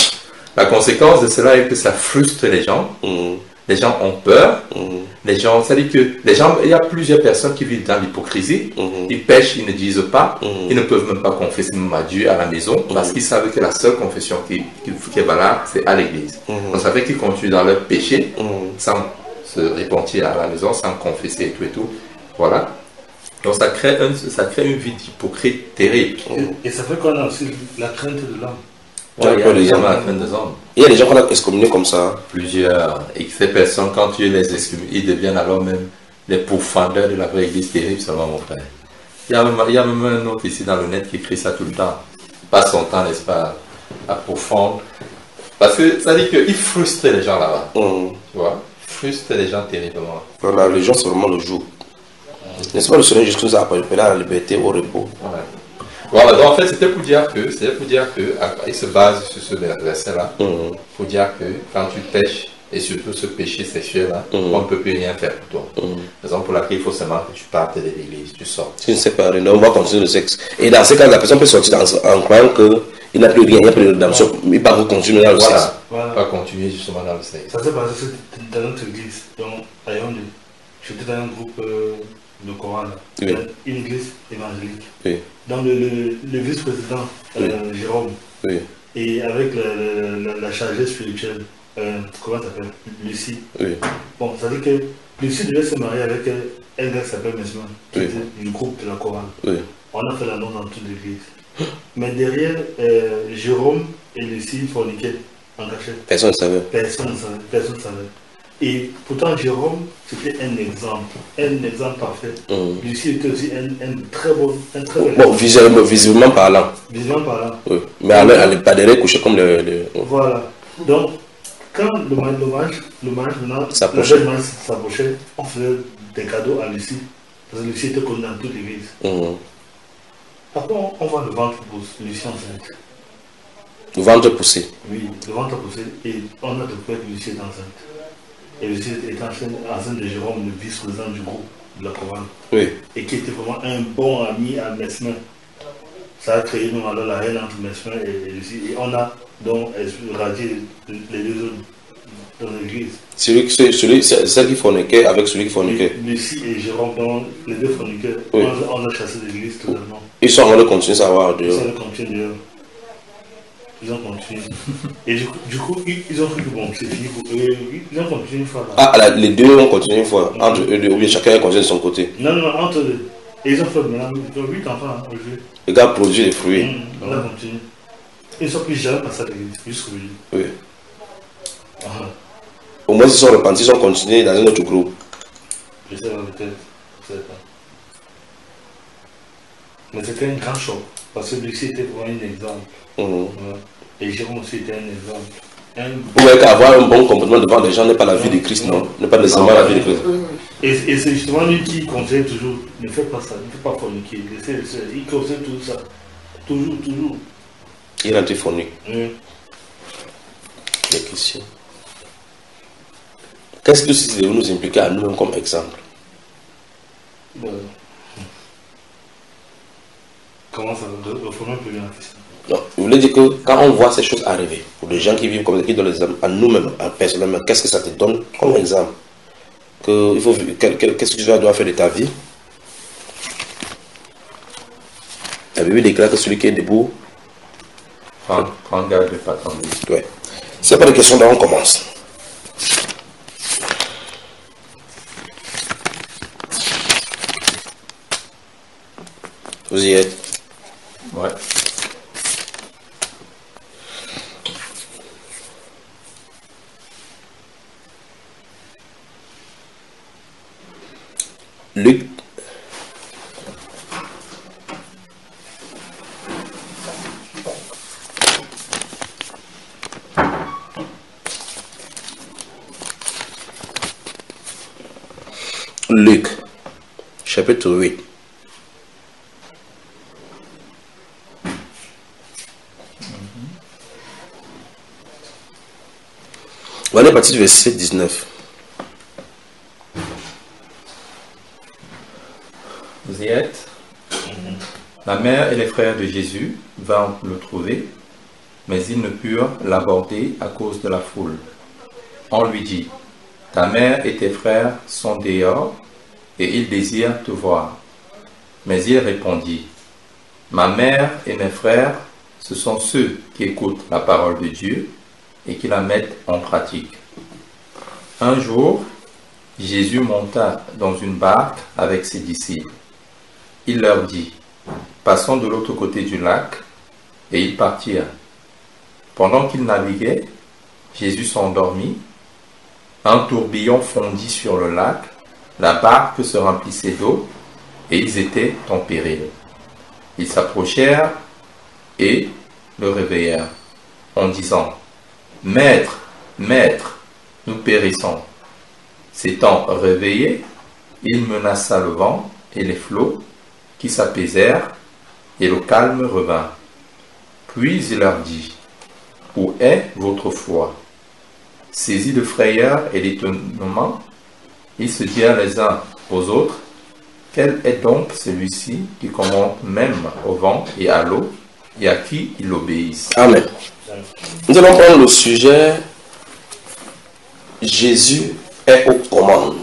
B: La conséquence de cela est que ça frustre les gens. Mm-hmm. Les gens ont peur. Mmh. Les gens, c'est-à-dire que les gens, il y a plusieurs personnes qui vivent dans l'hypocrisie. Mmh. Ils pêchent, ils ne disent pas. Mmh. Ils ne peuvent même pas confesser même à Dieu à la maison mmh. parce qu'ils savent que la seule confession qui, qui, qui est valable, c'est à l'église. Mmh. Donc ça fait qu'ils continuent dans leur péché mmh. sans se repentir à la maison, sans confesser et tout et tout. Voilà. Donc ça crée, un, ça crée une vie d'hypocrite terrible.
C: Et, et ça fait qu'on a aussi la crainte de l'homme.
B: Ouais, il y a des gens à la fin des hommes.
A: Il y a des gens qu'on a excommuniés comme ça.
B: Plusieurs. Et ces personnes, quand tu les excommunies, ils deviennent alors même les pourfendeurs de la vraie église terrible, seulement mon frère. Il y, a même, il y a même un autre ici dans le net qui écrit ça tout le temps. Passe son temps, n'est-ce pas, à pourfendre. Parce que ça dit qu'il frustre les gens là-bas. Mmh. Tu vois, frustre les gens terriblement.
A: Voilà, les gens, c'est vraiment le jour. Mmh. N'est-ce pas le Seigneur Jésus nous a appelé à la liberté, au repos.
B: Ouais. Voilà, donc en fait c'était pour dire que, c'était pour dire que, il se base sur ce verset-là, mm. pour dire que quand tu pêches, et surtout ce péché sexuel-là, mm. on ne peut plus rien faire pour toi. Mm. Raison pour laquelle il faut seulement que tu partes de l'église, tu sors.
A: Tu ne sais pas, on va continuer le sexe. Et dans ce cas, la personne peut sortir en, en croyant qu'il n'a plus rien, il n'y a plus de rédemption, mais pas continuer dans le
B: voilà.
A: sexe.
B: Voilà, pas continuer justement dans le sexe.
C: Ça s'est passé dans notre église, donc à Yaoundé. J'étais dans un groupe euh, de Coran, oui. Une église évangélique. Oui. Dans le, le, le vice-président euh, oui. Jérôme, oui. Et avec la, la, la chargée spirituelle, euh, comment ça s'appelle, Lucie. Oui. Bon, ça veut dire que Lucie devait se marier avec un gars qui s'appelle Mesmer, qui oui. était du groupe de la chorale. Oui. On a fait l'annonce dans toute l'église. Mais derrière, euh, Jérôme et Lucie forniquaient en cachette.
A: Personne ne savait.
C: Personne ne savait. Personne ne savait. Et pourtant, Jérôme, c'était un exemple, un exemple parfait. Mmh. Lucie était aussi un, un très bon, un très bon.
A: Bon, visiblement, visiblement parlant.
C: Visiblement parlant.
A: Oui. Mais alors, elle n'est pas derrière couchée comme le, le.
C: Voilà. Donc, quand le mariage, le mariage maintenant, le s'approchait, on faisait des cadeaux à Lucie. Parce que Lucie était connue dans toute l'église. Mmh. Après, on, on voit le ventre pousse, Lucie enceinte.
A: Le ventre poussé.
C: Oui, le ventre poussé. Et on a découvert que Lucie est enceinte. Et Lucie était enceinte de Jérôme, le vice-président du groupe de la chorale. Oui. Et qui était vraiment un bon ami à Mesmer. Ça a créé nous alors la haine entre Mesmer et Lucie. Et on a donc radié les deux autres dans l'église.
A: Celui, celui, celle qui forniquait avec celui qui forniquait.
C: Lucie et Jérôme, donc les deux forniquaient. Oui. On, on a chassé l'église totalement.
A: Ils sont en train de continuer à avoir dehors.
C: Ils sont en train de continuer dehors. Ils ont continué. Et du coup, du coup ils, ils ont cru que bon, c'est fini pour eux. Ils ont continué une fois. Là.
A: Ah, là, les deux ont continué une fois. Entre eux deux, ou bien chacun a continué de son côté.
C: Non, non, non, entre eux. Et ils ont fait maintenant, ils ont huit enfants. Hein,
A: les gars produisent des fruits.
C: Mmh, on a continué. Ils ne sont plus jamais passés à l'église, jusqu'au jour.
A: Oui. Ah. Au moins, ils sont repentis, ils ont continué dans un autre groupe.
C: Je sais pas, peut-être. Je sais pas. Mais c'était un grand choc. Parce que Lucie était vraiment un exemple. Mmh. Ouais. Et Jérôme aussi était un exemple. Un
A: bon... Vous voyez qu'avoir un bon comportement devant les gens n'est pas la vie de Christ, non? N'est pas nécessairement la vie de Christ.
C: Et, et c'est justement lui qui conseille toujours, ne fais pas ça, ne fais pas forniquer. Il conseille tout ça. Toujours, toujours.
A: Il est anti-fornique.
C: Mmh.
A: Les questions. Qu'est-ce que ceci devait nous impliquer à nous-mêmes comme exemple?
C: Bon. Comment ça va? Il faut même plus bien la question.
A: Non, je voulais dire que quand on voit ces choses arriver, pour les gens qui vivent comme ça, qui donnent l'exemple à nous-mêmes, personnellement, qu'est-ce que ça te donne comme exemple? Que il faut, qu'est-ce que tu dois faire de ta vie? La Bible déclare que celui qui est debout
B: prend garde de pas tomber.
A: Oui. C'est pas de question dont on commence. Vous y êtes?
B: Ouais.
A: Luc Luc, chapitre huit. On va aller à partir du verset dix-neuf.
B: Vous y êtes? La mère et les frères de Jésus vinrent le trouver, mais ils ne purent l'aborder à cause de la foule. On lui dit, ta mère et tes frères sont dehors, et ils désirent te voir. Mais il répondit, ma mère et mes frères, ce sont ceux qui écoutent la parole de Dieu et qui la mettent en pratique. Un jour, Jésus monta dans une barque avec ses disciples. Il leur dit, passons de l'autre côté du lac, et ils partirent. Pendant qu'ils naviguaient, Jésus s'endormit. Un tourbillon fondit sur le lac, la barque se remplissait d'eau, et ils étaient en péril. Ils s'approchèrent et le réveillèrent, en disant, Maître, Maître, nous périssons. S'étant réveillé, il menaça le vent et les flots, qui s'apaisèrent, et le calme revint. Puis il leur dit, où est votre foi? Saisis de frayeur et d'étonnement, ils se dirent les uns aux autres, quel est donc celui-ci qui commande même au vent et à l'eau, et à qui il obéisse?
A: Amen. Nous allons prendre le sujet, Jésus est aux commandes.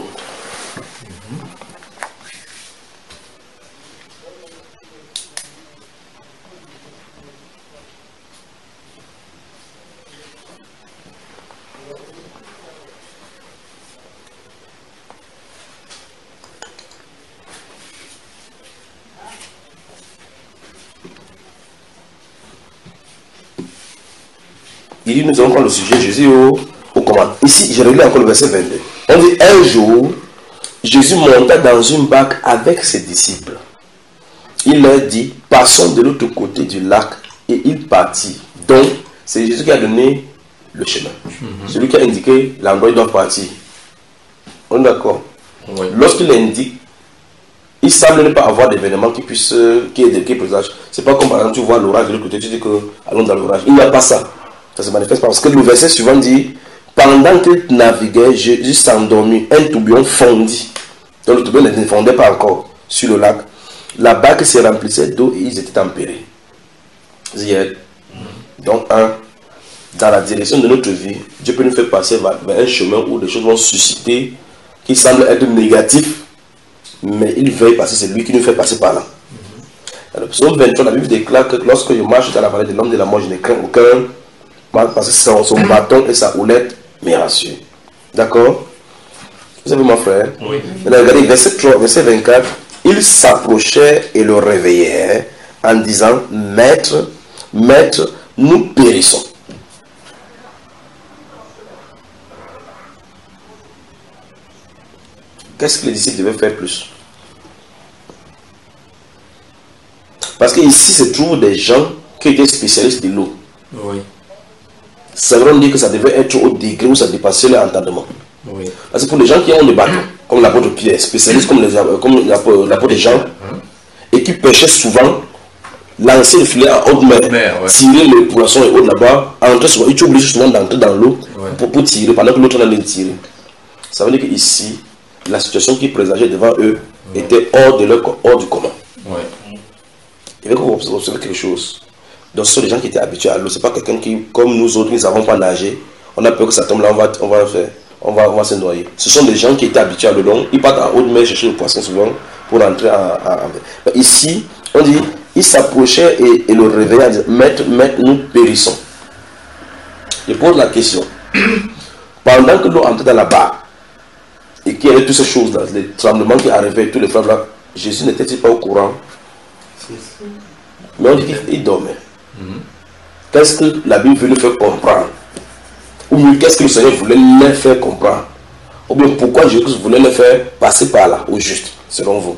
A: Il dit, nous allons prendre le sujet Jésus au, au commandes. Ici, je relis encore le verset vingt-deux. On dit, un jour, Jésus monta dans une barque avec ses disciples. Il leur dit, passons de l'autre côté du lac, et il partit. Donc, c'est Jésus qui a donné le chemin. Mm-hmm. Celui qui a indiqué l'endroit où il doit partir. On est d'accord? Oui. Lorsqu'il indique, il semble ne pas avoir d'événement qui puisse, qui est qui présage. C'est pas comme par exemple, tu vois l'orage de l'autre côté, tu dis que allons dans l'orage. Il n'y a pas ça. Ça se manifeste pas. Parce que le verset suivant dit, pendant qu'il naviguait, Jésus s'endormit, un tourbillon fondit. Donc le tourbillon ne fondait pas encore sur le lac. La barque se remplissait d'eau et ils étaient tempérés. Donc, un, dans la direction de notre vie, Dieu peut nous faire passer vers un chemin où des choses vont susciter, qui semblent être négatifs, mais il veille passer, c'est lui qui nous fait passer par là. Dans le psaume vingt-trois, la Bible déclare que lorsque je marche dans la vallée de l'homme de la mort, je ne crains aucun, parce que son, son bâton et sa houlette me rassurent. D'accord? Vous savez, mon frère? Oui. Maintenant, regardez, verset trois, verset vingt-quatre. Il s'approchait et le réveillait en disant, Maître, Maître, nous périssons. Qu'est-ce que les disciples devaient faire plus? Parce qu'ici se trouvent des gens qui étaient spécialistes de l'eau. Oui. Ça veut dire que ça devait être au degré où ça dépassait l'entendement. Oui. Parce que pour les gens qui ont des bateaux, comme l'apôtre Pierre, spécialistes comme l'apôtre Jean, hum. et qui pêchaient souvent, lancer le filet à haute mer, mer ouais. tirer les poissons et autres là-bas, entrer souvent, ils sont obligés souvent d'entrer dans l'eau ouais. pour, pour tirer, pendant que l'autre allait tirer. Ça veut dire qu'ici, la situation qui présageait devant eux ouais. était hors, de leur, hors du commun. Ouais. Il faut que vous observez quelque chose. Donc ce sont des gens qui étaient habitués à l'eau. Ce n'est pas quelqu'un qui, comme nous autres, nous ne savons pas nager. On a peur que ça tombe là, on va, on va faire. On va, on va se noyer. Ce sont des gens qui étaient habitués à l'eau. Donc, ils partent en haute mer chercher le poisson souvent pour rentrer en, en, en... Ici, on dit, il s'approchait et, et le réveillait en disant, Maître, Maître, nous périssons. Je pose la question. Pendant que l'eau entrait dans la barque et qu'il y avait toutes ces choses-là, les tremblements qui arrivaient, tous les frères là, Jésus n'était-il pas au courant? Mais on dit qu'il dormait. Mm-hmm. Qu'est-ce que la Bible veut nous faire comprendre? Ou mieux, qu'est-ce que le Seigneur voulait leur faire comprendre? Ou bien, pourquoi Jésus voulait leur faire passer par là, au juste, selon vous?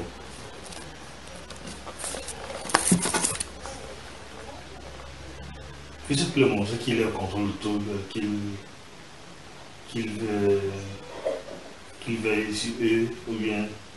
C: Visiblement, ce qu'il est contrôle de tout, qu'il qu'il veille sur eux, ou bien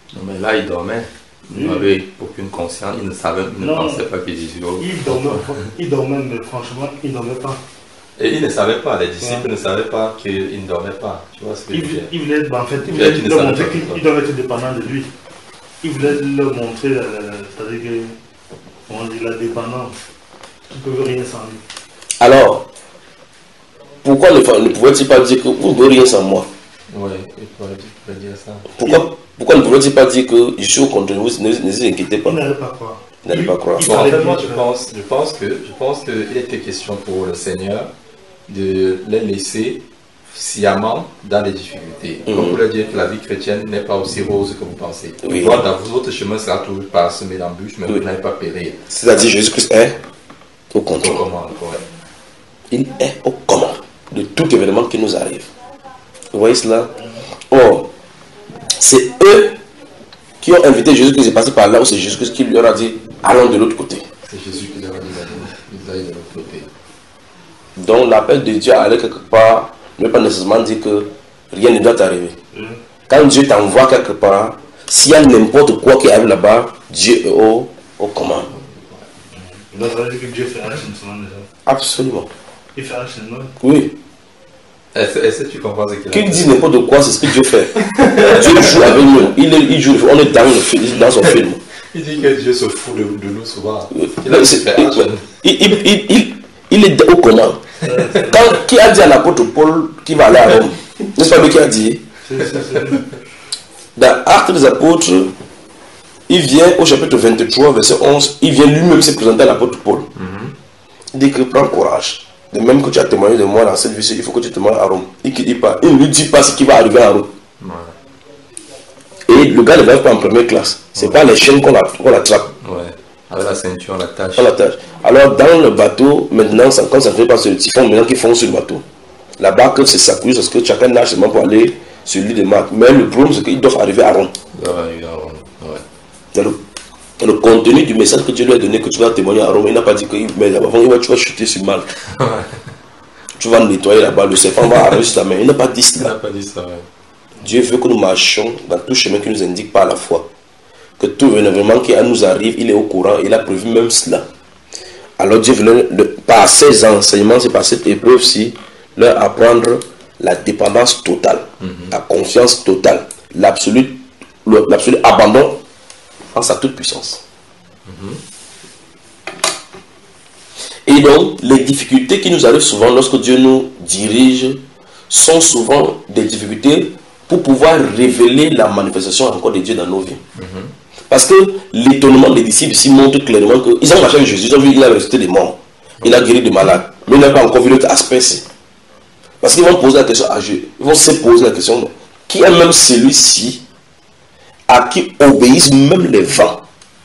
B: Non, mais là, il dormait. Il n'avait oui. aucune conscience. Il ne savait, il ne non, pensait pas que Jésus dormait.
C: Il dormait, il dormait, mais franchement, il ne dormait pas.
B: Et il ne savait pas, les disciples ouais. ne savaient pas qu'il ne dormait pas. Tu vois ce que
C: il,
B: je veux dire?
C: Il voulait, ben, en fait, il voulait il leur montrer qu'il doit être dépendant de lui. Il voulait leur montrer, c'est-à-dire que, on dit la dépendance. Tu ne peux rien sans lui.
A: Alors, pourquoi ne, ne pouvait-il pas dire que vous ne pouvez rien sans moi?
B: Oui, il pourrait dire ça.
A: Pourquoi, pourquoi ne pouvait-il pas dire que je suis au contre vous, ne, ne vous inquiétez pas?
C: Il n'allait pas croire.
A: Il n'allait pas croire.
B: Bon, en fait, moi, je pense, je pense que je pense qu'il était question pour le Seigneur de les laisser sciemment dans les difficultés. Mm-hmm. Comme vous le dites, la vie chrétienne n'est pas aussi rose que vous pensez. Oui. Dans votre chemin sera toujours parsemé d'embûches, mais oui. vous n'allez pas périr.
A: C'est-à-dire Jésus-Christ est au contrôle.
B: Au commande, ouais.
A: Il est au commande de tout événement qui nous arrive. Vous voyez cela? Or, c'est eux qui ont invité Jésus-Christ, est passé par là, ou c'est Jésus-Christ qui leur a dit allons de l'autre côté.
B: C'est Jésus qui leur a dit d'aller de l'autre côté.
A: Donc l'appel de Dieu à aller quelque part ne veut pas nécessairement dire que rien ne doit t'arriver. Mm. Quand Dieu t'envoie quelque part, s'il y a n'importe quoi qui arrive là-bas, Dieu est au, au commande.
C: Donc ça veut dire que Dieu fait un changement déjà.
A: Absolument.
C: Il fait un changement.
A: Oui.
B: Est-ce que tu comprends ce qu'il a
A: Qu'il dit n'importe quoi, c'est ce que Dieu fait. Dieu joue avec nous. Il, est, il joue, on est dans, le, dans son film.
B: Il dit que Dieu se fout de, de nous souvent.
A: Il, il, il, il, il, il est au commande. Quand, qui a dit à l'apôtre Paul qu'il va aller à Rome? N'est-ce pas lui qui a dit? Dans Actes des Apôtres, il vient au chapitre vingt-trois, verset onze, il vient lui-même se présenter à l'apôtre Paul. Mm-hmm. Il dit que prends courage. De même que tu as témoigné de moi dans cette vie, il faut que tu témoignes à Rome. Il ne dit pas, il ne lui dit pas ce qui va arriver à Rome. Ouais. Et le gars ne va pas en première classe. Ce n'est ouais. pas les chaînes qu'on attrape.
B: Ouais. Avec la ceinture, la tâche.
A: On l'attache. Alors dans le bateau, maintenant, quand ça ne fait pas sur le typhon, maintenant qu'ils font sur le bateau. La barque se s'appuie parce que chacun nage seulement pour aller sur l'île de Marc. Mais le problème, c'est qu'ils doivent arriver à Rome.
B: Ouais, à Rome. Ouais.
A: Dans le, dans le contenu du message que Dieu lui a donné, que tu vas témoigner à Rome, il n'a pas dit que mais là-bas, tu vas chuter sur Malte. Ouais. Tu vas nettoyer là-bas, le serpent va arriver sur ta main. Il n'a pas dit cela.
B: Il n'a pas dit ça, ouais.
A: Dieu veut que nous marchions dans tout chemin qui nous indique par la foi. Que tout événement qui nous arrive, il est au courant, il a prévu même cela. Alors Dieu veut, par ces enseignements, c'est par cette épreuve-ci, leur apprendre la dépendance totale, mm-hmm. la confiance totale, l'absolu, l'absolu abandon en sa toute puissance. Mm-hmm. Et donc, les difficultés qui nous arrivent souvent lorsque Dieu nous dirige sont souvent des difficultés pour pouvoir révéler la manifestation encore de Dieu dans nos vies. Mm-hmm. Parce que l'étonnement des disciples ici montre clairement qu'ils ont marché avec Jésus, ils ont vu qu'il a ressuscité des morts, il a guéri des malades, mais il n'a pas encore vu l'autre aspect. Parce qu'ils vont poser la question à Dieu, ils vont se poser la question, qui est même celui-ci à qui obéissent même les vents?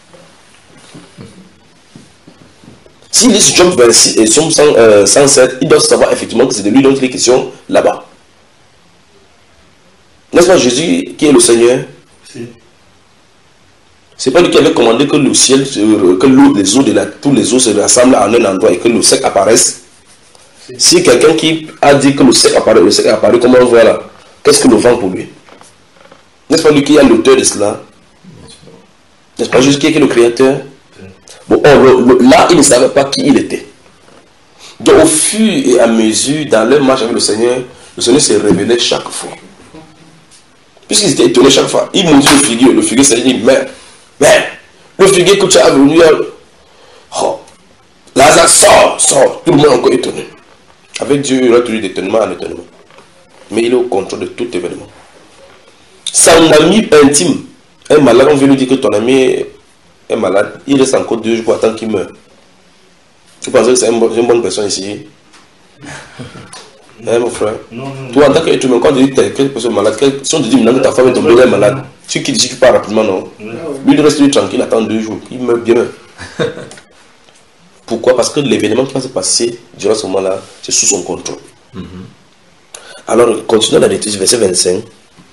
A: S'il est sur Job vingt-six et Somme cent sept, il doit savoir effectivement que c'est de lui dont il est question là-bas. N'est-ce pas Jésus qui est le Seigneur? Si. C'est pas lui qui avait commandé que le ciel, que l'eau, les eaux de la, tous les eaux se rassemblent en un endroit et que le sec apparaisse. Si, si quelqu'un qui a dit que le sec apparaît, le sec apparaît, comment on voit là? Qu'est-ce que le vent pour lui? N'est-ce pas lui qui est l'auteur de cela? N'est-ce pas Jésus qui est le créateur? Bon, on, le, le, là, il ne savait pas qui il était. Donc, au fur et à mesure, dans leur marche avec le Seigneur, le Seigneur s'est révélé chaque fois. Puisqu'ils étaient étonnés chaque fois, il montre le figuier. Le figuier s'est dit, mais, mais, le figuier que tu as venu, oh, Lazare sort, sort. Tout le monde est encore étonné. Avec Dieu, il a toujours d'étonnement en étonnement. Mais il est au contrôle de tout événement. Son ami intime, un malade, on veut lui dire que ton ami est malade, il reste encore deux jours pour attendre qu'il meure. Tu penses que c'est une, une bonne personne ici? Hein, mon frère? Non, non. Toi, en tant qu'être humain, quand tu dis que tu es une personne malade, si on te dit maintenant que ta femme est tombée, elle est malade, tu quittes ici, tu pars rapidement, non? Non. Lui, il reste lui, tranquille, attend deux jours, il meurt bien. Pourquoi? Parce que l'événement qui va se passer durant ce moment-là, c'est sous son contrôle. Mm-hmm. Alors, continuons la lecture, verset vingt-cinq.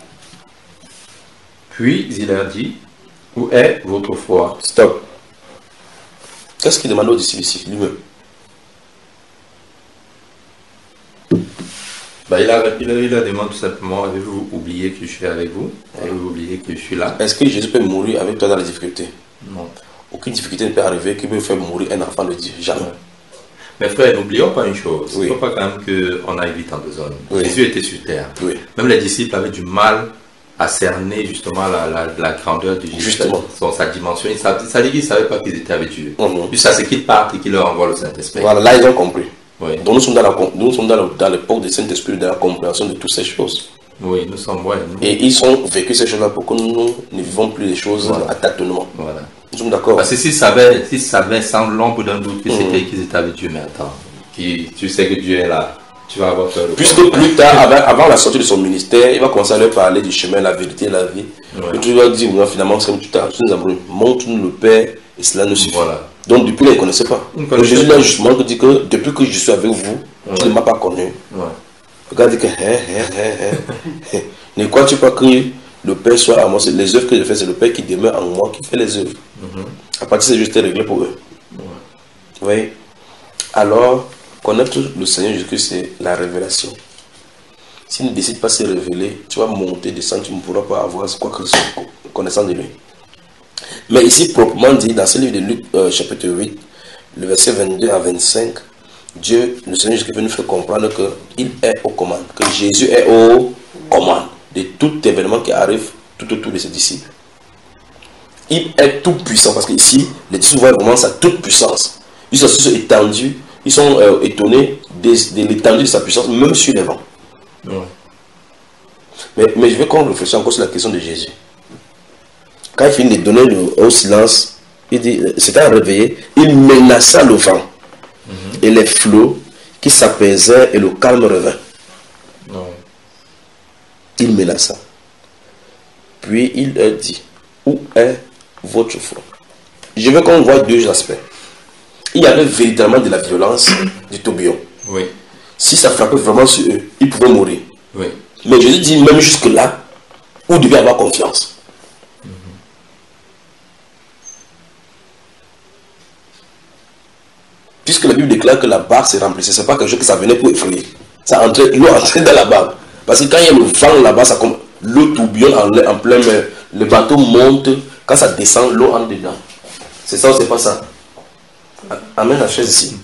B: Puis il leur dit, où est votre foi?
A: Stop. Qu'est-ce qu'il demande aux disciples ici, lui-même?
B: Bah, il, a, il, a, il a demandé tout simplement, avez-vous oublié que je suis avec vous? Avez-vous oublié que je suis là?
A: Est-ce que Jésus peut mourir avec toi dans les difficultés?
B: Non.
A: Aucune difficulté ne peut arriver qui peut faire mourir un enfant de Dieu. Jamais.
B: Ouais. Mais frère, n'oublions pas une chose.
A: Oui.
B: Il ne faut pas quand même qu'on aille vite en besogne.
A: Oui.
B: Jésus était sur terre.
A: Oui.
B: Même les disciples avaient du mal à cerner justement la, la, la grandeur de Jésus,
A: Justement.
B: Son, sa dimension. Ça, ça dit qu'ils ne savaient pas qu'ils étaient avec Dieu.
A: Mm-hmm.
B: Puis ça, c'est qu'ils partent et qu'ils leur envoient le Saint-Esprit.
A: Voilà, là ils ont compris.
B: Oui.
A: Donc nous sommes dans, la, nous sommes dans, dans l'époque du Saint-Esprit, de la compréhension de toutes ces choses.
B: Oui, nous sommes, ouais, nous.
A: Et ils ont vécu ces choses-là pour que nous ne vivons plus les choses
B: Voilà.
A: à tâtonnement.
B: Voilà.
A: Nous sommes d'accord.
B: Parce que s'ils savaient, s'ils savaient sans l'ombre d'un doute que c'était qu'ils étaient avec Dieu, mais attends, qui, tu sais que Dieu est là, tu vas avoir peur de
A: Puisque plus tard, avant, avant la sortie de son ministère, il va commencer à leur parler du chemin, la vérité, la vie.
B: Ouais.
A: Et tu vas dire, moi, finalement, c'est comme tu t'as, tu nous as brûlé. Montre-nous le Père et cela ne suffit.
B: Voilà.
A: Donc, depuis là, ils ne connaissaient pas.
B: Ils ne
A: Donc,
B: connaissaient
A: Jésus
B: pas.
A: là, justement, dit que depuis que je suis avec vous,
B: Ouais.
A: tu ne m'as pas connu.
B: Ouais.
A: Regarde, dit que, hein, hein, hein, hein. Ne crois-tu pas que le Père soit à moi? C'est les œuvres que je fais, c'est le Père qui demeure en moi qui fait les œuvres.
B: Mm-hmm.
A: À partir de ça, juste réglé pour eux.
B: Ouais.
A: Vous voyez? Alors, connaître le Seigneur Jésus-Christ, c'est la révélation. S'il ne décide pas de se révéler, tu vas monter, descendre, tu ne pourras pas avoir quoi que ce soit connaissance de lui. Mais ici, proprement dit, dans ce livre de Luc, euh, chapitre huit, le verset vingt-deux à vingt-cinq, Dieu, le Seigneur Jésus-Christ, nous fait comprendre qu'il est aux commandes, que Jésus est aux commandes de tout événement qui arrive tout autour de ses disciples. Il est tout puissant, parce qu'ici, les disciples voient vraiment sa toute puissance. Ils sont, ils sont étendus, ils sont euh, étonnés de, de l'étendue de sa puissance, même sur les vents.
B: Ouais.
A: Mais, mais je veux qu'on réfléchisse encore sur la question de Jésus. Quand il finit de donner le, au silence, il dit, c'était à réveiller, il menaça le vent mm-hmm. et les flots qui s'apaisaient et le calme revint.
B: Ouais.
A: Il menaça. Puis il leur dit, où est votre foi? Je veux qu'on voit deux aspects. Il y avait véritablement de la violence du tourbillon.
B: Oui.
A: Si ça frappait vraiment sur eux, ils pouvaient mourir.
B: Oui.
A: Mais Jésus dit, même jusque-là, vous devez avoir confiance. Mm-hmm. Puisque la Bible déclare que la barque s'est remplissée, ce n'est pas quelque chose que ça venait pour effrayer. Ça entrait, l'eau entrait dans la barque. Parce que quand il y a le vent là-bas, ça comme l'eau tourbillonne en, en plein mer. Le bateau monte, quand ça descend, l'eau entre dedans. C'est ça ou c'est pas ça? Amène la chaise ici.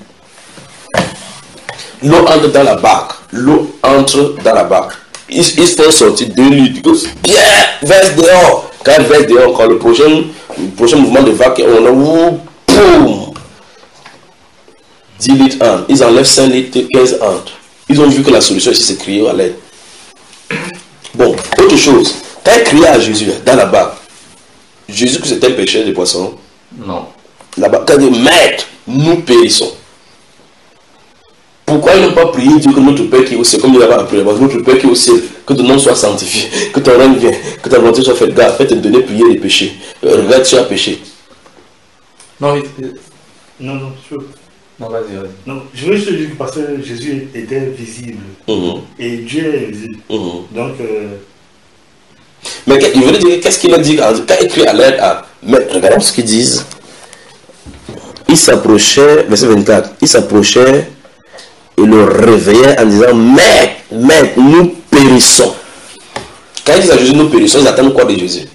A: L'eau entre dans la barque. L'eau entre dans la barque. Ils, ils font sortir deux litres. Pierre, verse dehors. Quand il verse dehors, quand le prochain, le prochain mouvement de vague, on a ouh, boum, dix litres entre. Ils enlèvent cinq litres, quinze entre. Ils ont vu que la solution ici, c'est crier à l'aide. Bon, autre chose. Quand il criait à Jésus dans la barque, Jésus que c'était un pêcheur de poissons.
B: Non.
A: Là-bas, quand il dit, Maître, nous périssons. Pourquoi ils n'ont pas prié Dieu que notre Père qui est au ciel, comme il avait appris, notre Père qui est au ciel, que ton nom soit sanctifié, que ton règne vienne, que ta volonté soit faite. Gars, fais te donner prier les péchés. Euh, regarde, tu as péché.
B: Non, il...
C: non, non, je...
B: non, vas-y, vas-y.
C: Non, je veux juste dire que parce que Jésus était visible
A: Mm-hmm.
C: et Dieu est visible.
A: Mm-hmm.
C: Donc, euh...
A: mais il veut dire, qu'est-ce qu'il a dit quand il crie à l'aide à. Mais regardons ce qu'ils disent. Il s'approchait, verset vingt-quatre, il s'approchait et le réveillait en disant, Maître, Maître, nous périssons. Quand ils disent à Jésus, nous périssons, ils attendent quoi de Jésus?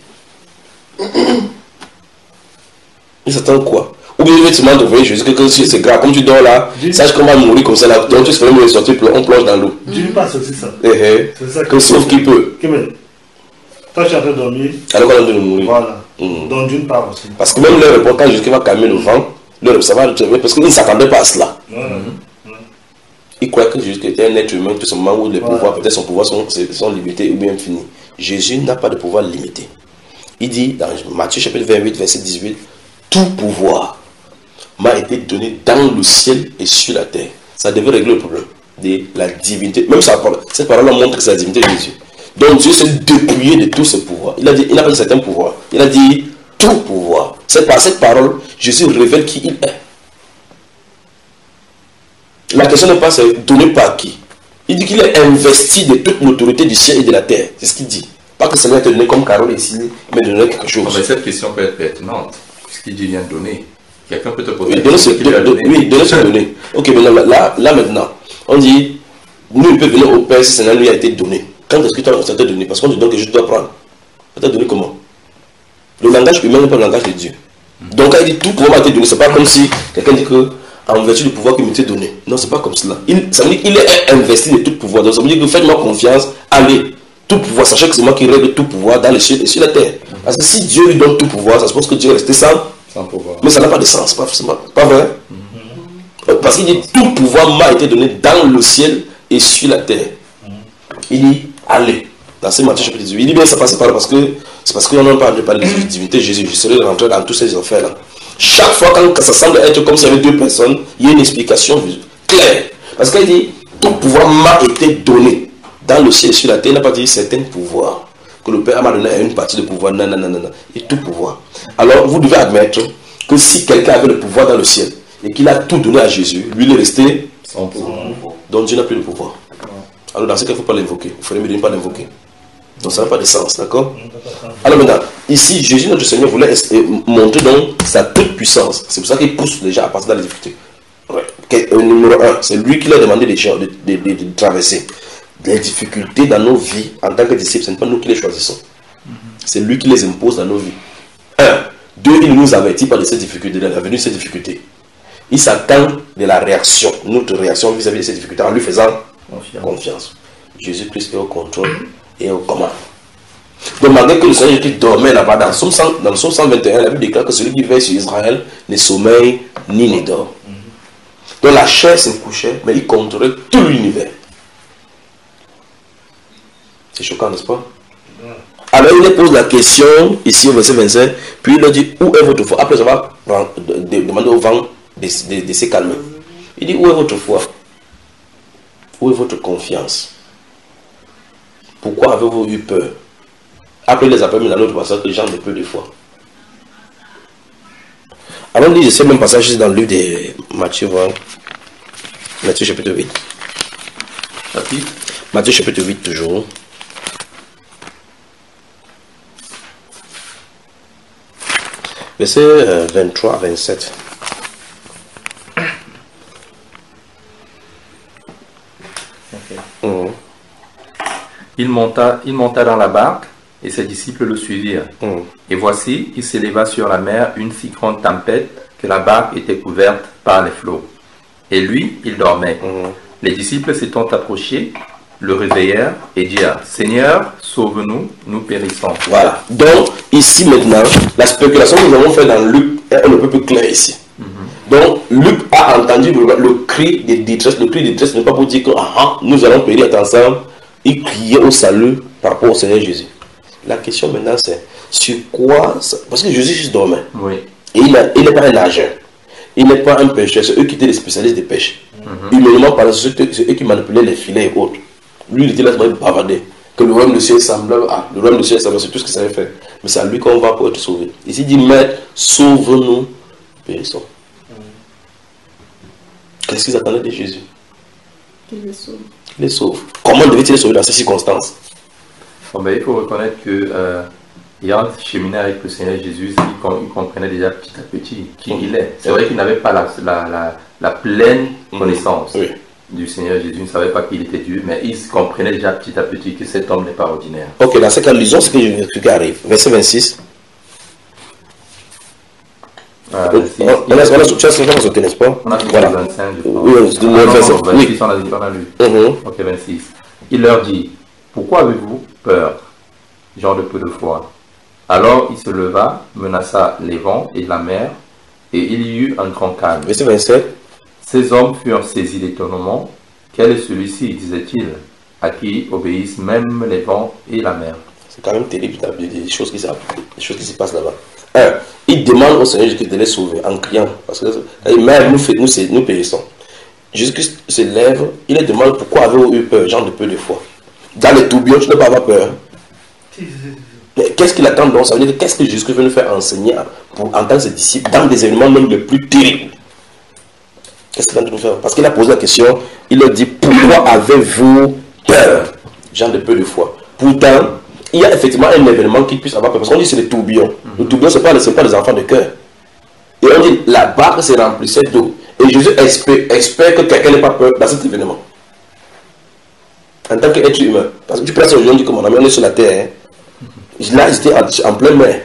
A: Ils attendent quoi? Ou bien effectivement de voir Jésus, que c'est grave, comme tu dors là, sache qu'on va mourir comme ça là, donc tu serais mieux sortir, on plonge dans l'eau.
C: Dieu lui passe aussi ça.
A: Eh, eh.
C: C'est ça
A: que sauf qu'il peut.
C: Toi tu es en train de dormir.
A: Alors qu'on est en train de mourir.
C: Voilà.
A: Mm.
C: Donc Dieu part aussi.
A: Parce que même leur réponse, quand Jésus va calmer le vent, leur ça va, parce qu'ils ne s'attendaient pas à cela.
C: Voilà.
A: Mm-hmm. Ils croyaient que Jésus était un être humain, tout ce moment où les
C: voilà.
A: pouvoirs, peut-être son pouvoir sont, sont limités ou bien finis. Jésus n'a pas de pouvoir limité. Il dit dans Matthieu chapitre vingt-huit, verset dix-huit, tout pouvoir m'a été donné dans le ciel et sur la terre. Ça devait régler le problème de la divinité. Même ça, cette parole montre que c'est la divinité de Jésus. Donc Dieu s'est dépouillé de tous ses pouvoirs. Il a dit, il n'a pas dit certains pouvoirs. Il a dit tout pouvoir. C'est par cette parole, Jésus révèle qui il est. La question n'est pas c'est donné par qui. Il dit qu'il est investi de toute l'autorité du ciel et de la terre. C'est ce qu'il dit. Pas que ça lui a été donné comme Carole ici, mais donné quelque chose.
B: Oh, mais cette question peut être pertinente. Puisqu'il dit vient de donner. Quelqu'un peut te poser
A: oui, donner, c'est donner. Oui, donner, c'est donner. Ok, maintenant, là, là, là maintenant, on dit, Nous, il peut venir au Père si Seigneur lui a été donné. Quand est-ce que tu as été donné? Parce qu'on te donne que je dois prendre. Ça t'a donné comment? Le langage humain n'est pas le langage de Dieu. Donc quand il dit tout pouvoir m'a été donné, c'est pas comme si quelqu'un dit que en vertu du pouvoir qu'il m'était donné. Non, c'est pas comme cela. Il, ça veut dire qu'il est investi de tout pouvoir. Donc ça veut dire que faites-moi confiance, allez. Tout pouvoir, sachez que c'est moi qui règle tout pouvoir dans les cieux et sur la terre. Parce que si Dieu lui donne tout pouvoir, ça suppose que Dieu est resté sans,
B: sans pouvoir.
A: Mais ça n'a pas de sens, pas forcément. Pas vrai? Mm-hmm. Parce qu'il dit tout pouvoir m'a été donné dans le ciel et sur la terre. Mm-hmm. Il dit allez. Dans ce Matthieu chapitre dix-huit, il dit bien ça passe par là parce que c'est parce qu'on n'a pas parlé de la divinité de Jésus. Je serais rentré dans tous ces affaires-là. Chaque fois quand ça semble être comme s'il y avait deux personnes, il y a une explication claire. Parce qu'il dit tout pouvoir m'a été donné dans le ciel et sur la terre. Il n'a pas dit certains pouvoirs que le Père m'a donné à une partie de pouvoir. Non, non, non, non, non. Et tout pouvoir. Alors vous devez admettre que si quelqu'un avait le pouvoir dans le ciel et qu'il a tout donné à Jésus, lui il est resté
B: sans pouvoir.
A: Donc Dieu n'a plus de pouvoir. Alors dans ce cas, il ne faut pas l'invoquer. Il faudrait me dire ne pas l'invoquer. Donc ça n'a pas de sens, d'accord? Alors maintenant, ici, Jésus, notre Seigneur, voulait montrer donc sa toute puissance. C'est pour ça qu'il pousse les gens à passer dans les difficultés. Ouais. Numéro un, c'est lui qui leur a demandé de, de, de, de, de traverser. Les difficultés dans nos vies, en tant que disciples, ce n'est pas nous qui les choisissons. C'est lui qui les impose dans nos vies. Un. Deux, il nous avertit par de ces difficultés, de la venue de ces difficultés. Il s'attend de la réaction, notre réaction vis-à-vis de ces difficultés, en lui faisant confiance. confiance. Jésus-Christ est au contrôle et au commande. Donc malgré que le Seigneur Jésus dormait là-bas, dans le psaume cent vingt et un, la Bible déclare que celui qui veille sur Israël ne sommeille ni ne dort. Donc la chair se couchait, mais il contrôlait tout l'univers. C'est choquant, n'est-ce pas? Alors il leur pose la question, ici au verset vingt-cinq, puis il leur dit, où est votre foi? Après avoir demandé au vent de, de, de se calmer. Il dit, où est votre foi? Où est votre confiance? Pourquoi avez-vous eu peur? Après les appels, dans l'autre passage, les gens n'ont peu de foi. Alors on dit, ce même passage dans le livre de Matthieu, voilà. Matthieu chapitre huit. Chapitre Matthieu chapitre huit toujours. Verset euh, vingt-trois à vingt-sept.
B: Okay.
A: Mmh.
B: Il monta, il monta dans la barque et ses disciples le suivirent.
A: Mmh.
B: Et voici, il s'éleva sur la mer une si grande tempête que la barque était couverte par les flots. Et lui, il dormait. Mmh. Les disciples s'étant approchés, le réveillèrent et dirent, Seigneur, sauve-nous, nous périssons.
A: Voilà. Donc, ici maintenant, la spéculation que nous avons faite dans Luc est un peu plus claire ici. Mm-hmm. Donc, Luc a entendu le, le cri de détresse. Le cri de détresse n'est pas pour dire que ah, ah, nous allons périr ensemble. Il criait au salut par rapport au Seigneur Jésus. La question maintenant, c'est sur quoi ça... Parce que Jésus juste dormait.
B: Oui.
A: Et il n'est pas un nageur. Il n'est pas un pêcheur. C'est eux qui étaient les spécialistes de pêche. Mm-hmm. Humainement parlant, c'est eux qui manipulaient les filets et autres. Lui, il était là pour bavarder. Que le royaume de ciel semblait. Ah, le royaume de ciel semblait, c'est tout ce qu'il savait faire. Mais c'est à lui qu'on va pour être sauvé. Ici, il dit, Maître, sauve-nous, périssons. Qu'est-ce qu'ils attendaient de Jésus?
D: Qu'il les sauve.
A: Qu'il les sauve. Comment devait-il les sauver dans ces circonstances?
B: Bon, ben, il faut reconnaître que euh, ayant cheminé avec le Seigneur Jésus, il, il comprenait déjà petit à petit qui mmh. il est. C'est vrai qu'il n'avait pas la, la, la, la pleine mmh. connaissance. Oui. Du Seigneur Jésus, il ne savait pas qu'il était Dieu, mais il comprenait déjà petit à petit que cet homme n'est pas ordinaire. Ok, dans ce cas, lisons ce que qui arrive. Verset vingt-six. Ah, vingt-six.
A: On, on, on a, on a, tu as ce que n'est-ce pas?
B: On a fait
A: voilà.
B: vingt-cinq, je crois.
A: Oui,
B: ah, non, non, non, vingt-six,
A: oui.
B: on a, on a lu.
A: Mm-hmm.
B: Ok, vingt-six. Il leur dit, pourquoi avez-vous peur, gens de peu de foi? Alors il se leva, menaça les vents et la mer, et il y eut un grand calme.
A: Verset vingt-sept.
B: Ces hommes furent saisis d'étonnement. Quel est celui-ci, disait-il, à qui obéissent même les vents et la mer?
A: C'est quand même terrible, des choses qui, des choses qui se passent là-bas. Un, il demande au Seigneur Jésus de les sauver en criant. Parce que même nous, nous, nous périssons. Jésus-Christ se lève, il les demande pourquoi avez-vous eu peur, gens de peu de foi. Dans les tourbillons, tu ne peux pas avoir peur. Mais qu'est-ce qu'il attend donc? Ça veut dire qu'est-ce que Jésus-Christ veut nous faire enseigner pour entendre ses disciples dans des événements même les plus terribles? Qu'est-ce qu'il a de nous faire? Parce qu'il a posé la question, il leur dit, pourquoi avez-vous peur, gens de peu de foi? Pourtant, il y a effectivement un événement qui puisse avoir peur. Parce qu'on dit que c'est les tourbillons. Mm-hmm. Le tourbillon, ce n'est pas, pas les enfants de cœur. Et on dit, la barque se remplissait d'eau. Et Jésus espère, espère que quelqu'un n'ait pas peur dans cet événement. En tant qu'être humain. Parce que tu penses aujourd'hui que mon ami, on est sur la terre. Hein. Là, j'étais en, en plein mer.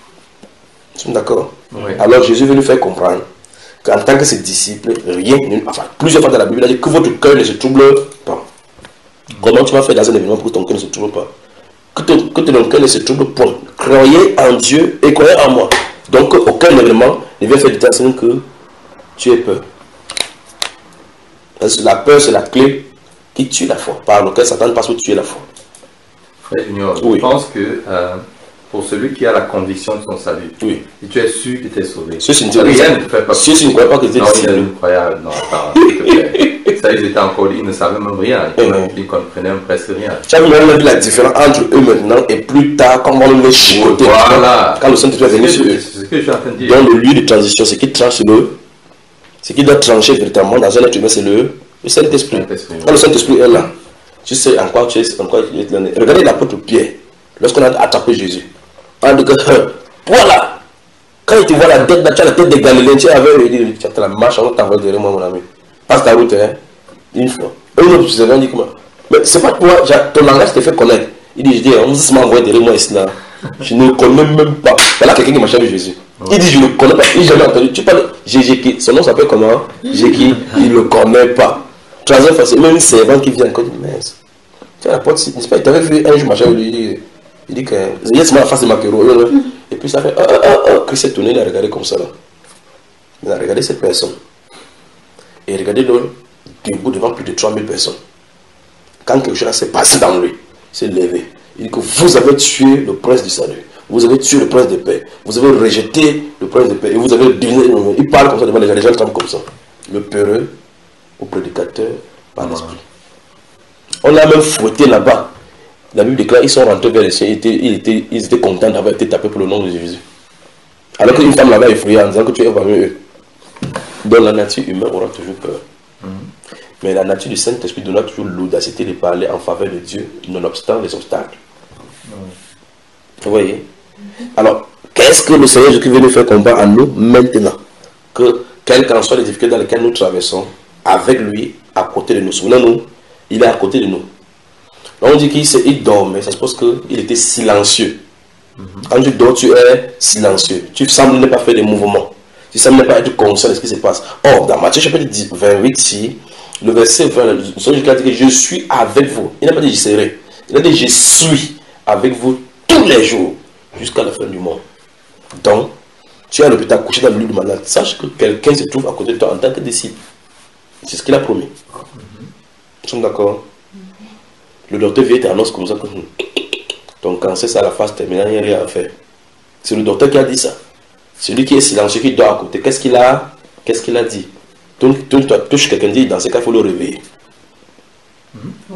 A: Nous sommes d'accord. Oui. Alors Jésus veut nous faire comprendre qu'en tant que ses disciples, rien, enfin, plusieurs fois dans la Bible, il a dit que votre cœur ne se trouble pas. Mm. Comment tu vas faire dans un événement pour que ton cœur ne se trouble pas? Que ton, que ton cœur ne se trouble point. Croyez en Dieu et croyez en moi. Donc, aucun événement ne vient faire de ta scène que tu aies peur. Parce que la peur, c'est la clé qui tue la foi. Par lequel Satan passe pour tuer la foi.
B: Frère Junior,
A: oui.
B: Je pense que euh, pour celui qui a la conviction de son salut,
A: oui.
B: et tu es sûr que tu es sauvé.
A: Ceux qui
B: rien ne te fait pas.
A: Ceux qui ne croient pas que tu es
B: sauvé. Non, non, attends, s'il te plaît. Ça, ils étaient encore, ils ne savaient même rien. Ils ne comprenaient même presque rien.
A: Tu as vu la différence entre eux maintenant et plus tard, quand on les chicotait.
B: Voilà.
A: Quand le Saint-Esprit est venu sur eux.
B: C'est ce que je suis en train de dire.
A: Dans le lieu de transition, ce qui tranche sur eux, ce qui doit trancher véritablement dans un être humain, c'est le, le Saint-Esprit. Saint quand le Saint-Esprit est là, tu sais en quoi tu es. En quoi tu es. Regardez l'apôtre Pierre, lorsqu'on a attrapé Jésus. On a dit que, voilà, quand il te voit la tête, tu as la tête des Galiléens, tu avais dit, tu as la marche, on t'envoie derrière moi, mon ami. Passe ta route, hein. Une fois. Un autre, tu sais, on dit comment. Mais c'est pas toi, ton langage te fait connaître. Il dit, je dis, on s'est envoyé derrière moi ici là. Je ne connais même pas. Voilà quelqu'un qui m'a jamais Jésus. Il dit, je ne connais pas. Il n'a jamais entendu. Tu parles Jésus, son nom s'appelle comment? Jésus, il ne le connaît pas. Troisième fois, c'est même un servant qui vient encore. Il dit, mais tu as la porte, n'est-ce pas? Il t'avait vu un jour, machin, il dit, il dit que, il y a la face de Maquero. Et puis ça fait, ah, ah, ah, Christ s'est tourné, il a regardé comme ça là. Il a regardé cette personne. Et regardez-le. Debout devant plus de trois mille personnes. Quand quelque chose s'est passé dans lui, il s'est levé. Il dit que vous avez tué le prince du salut. Vous avez tué le prince de paix. Vous avez rejeté le prince de paix. Et vous avez donné. Il parle comme ça devant les gens. Les gens tremblent comme ça. Le peureux au prédicateur par l'esprit. On l'a même fouetté là-bas. La Bible déclare ils sont rentrés vers les cieux. Ils étaient, ils étaient, ils étaient contents d'avoir été tapés pour le nom de Jésus. Alors qu'une femme là-bas effrayée en disant que tu es parmi eux. Donc la nature humaine aura toujours peur. Mm-hmm. Mais la nature du Saint-Esprit donnera toujours l'audacité de parler en faveur de Dieu, nonobstant les obstacles. Mm-hmm. Vous voyez? Alors, qu'est-ce que le Seigneur Jésus veut nous faire combattre à nous maintenant? Que, quelles qu'en soient les difficultés dans lesquelles nous traversons, avec lui, à côté de nous. Souvenez-nous, il est à côté de nous. On dit qu'il dormait, ça suppose qu'il était silencieux. Mm-hmm. Quand tu dors, tu es silencieux. Tu sembles ne pas faire de mouvements. Tu sembles ne pas être conscient de ce qui se passe. Or, dans Matthieu chapitre vingt-huit, ici, le verset vingt, le Seigneur a dit que je suis avec vous. Il n'a pas dit je serai. Il a dit je suis avec vous tous les jours jusqu'à la fin du monde. Donc, tu es à l'hôpital couché dans le lit du malade. Sache que quelqu'un se trouve à côté de toi en tant que disciple. C'est ce qu'il a promis. Nous sommes d'accord? Le docteur vient et t'annonce comme ça que ton cancer, c'est à la phase terminale, il n'y a rien à faire. C'est le docteur qui a dit ça. Celui qui est silencieux, qui dort à côté, qu'est-ce qu'il a, qu'est-ce qu'il a dit? Touche, touche quelqu'un, dit, dans ce cas, il faut le réveiller.
B: Dans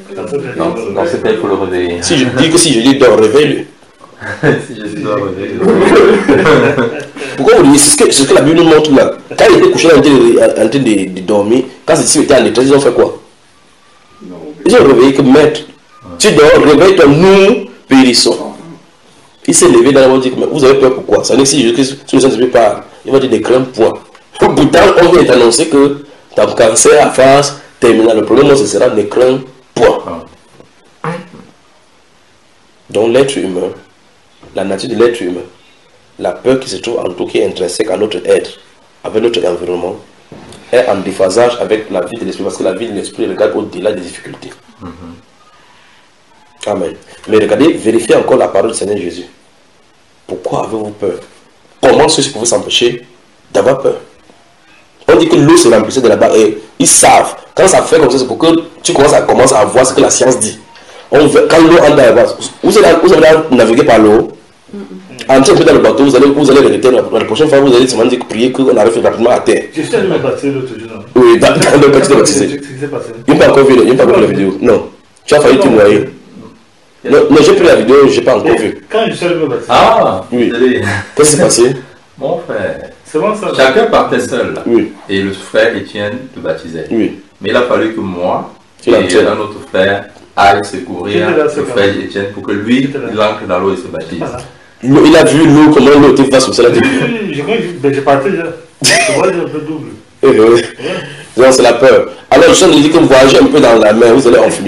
B: ce cas, il faut le réveiller.
A: Si je dis que si je dis dors, réveille-le.
B: Si je dis dors, réveille-le.
A: Pourquoi vous dites, c'est ce, que, ce que la Bible nous montre là. Quand il était couché en train de, en train de, de dormir, quand ces disciples étaient en état, ils ont fait quoi? Ils ont réveillé que maître. Tu dors, réveille-toi, nous périssons. Il s'est levé dans la voie et dit, mais vous avez peur pourquoi? Ça veut dire que si Jésus-Christ, si le Saint-Esprit parle, il va dire des craintes point. Pourtant, on vient t'annoncer que ton cancer à phase terminale, le problème, ce sera ne crains point. Donc l'être humain, la nature de l'être humain, la peur qui se trouve en tout, qui est intrinsèque à notre être, avec notre environnement, est en déphasage avec la vie de l'esprit, parce que la vie de l'esprit regarde au-delà des difficultés. Mm-hmm. Amen. Mais regardez, vérifiez encore la parole du Seigneur Jésus. Pourquoi avez-vous peur? Comment ceux-ci pouvaient s'empêcher d'avoir peur? On dit que l'eau se remplissait de là-bas et ils savent. Quand ça fait comme ça, c'est pour que tu commences à, commences à voir ce que la science dit. On veut, quand l'eau entre dans la base, vous allez, vous allez naviguer par l'eau. Mm-hmm. Entrez un peu dans le bateau, vous allez, vous allez regretter. La, la prochaine fois, vous allez se demander, prier qu'on arrive rapidement à terre.
C: Je suis allé me baptiser l'autre jour.
A: Oui, dans, dans le baptême baptisé.
C: Qu'est-ce qui s'est passé?
A: Il n'a pas encore vu, il n'a pas encore vu la vidéo. Non. Tu as failli te noyer. Non, non j'ai pris la vidéo, je n'ai pas encore vu.
C: Quand je suis allé me baptiser.
B: Ah,
A: oui. Qu'est-ce qui s'est passé?
B: Mon frère.
C: C'est bon ça.
B: Chacun partait seul. Là.
A: Oui.
B: Et le frère Étienne te baptisait.
A: Oui.
B: Mais il a fallu que moi et un autre frère aillent secourir le frère Étienne pour que lui, il entre dans l'eau et se baptise.
A: Il a vu l'eau, comment l'eau était face au sol.
C: Oui, j'ai parti là. Je vois un peu double.
A: Non, c'est la peur. Alors, je suis dit que vous voyagez un peu dans la mer, vous allez enfumer.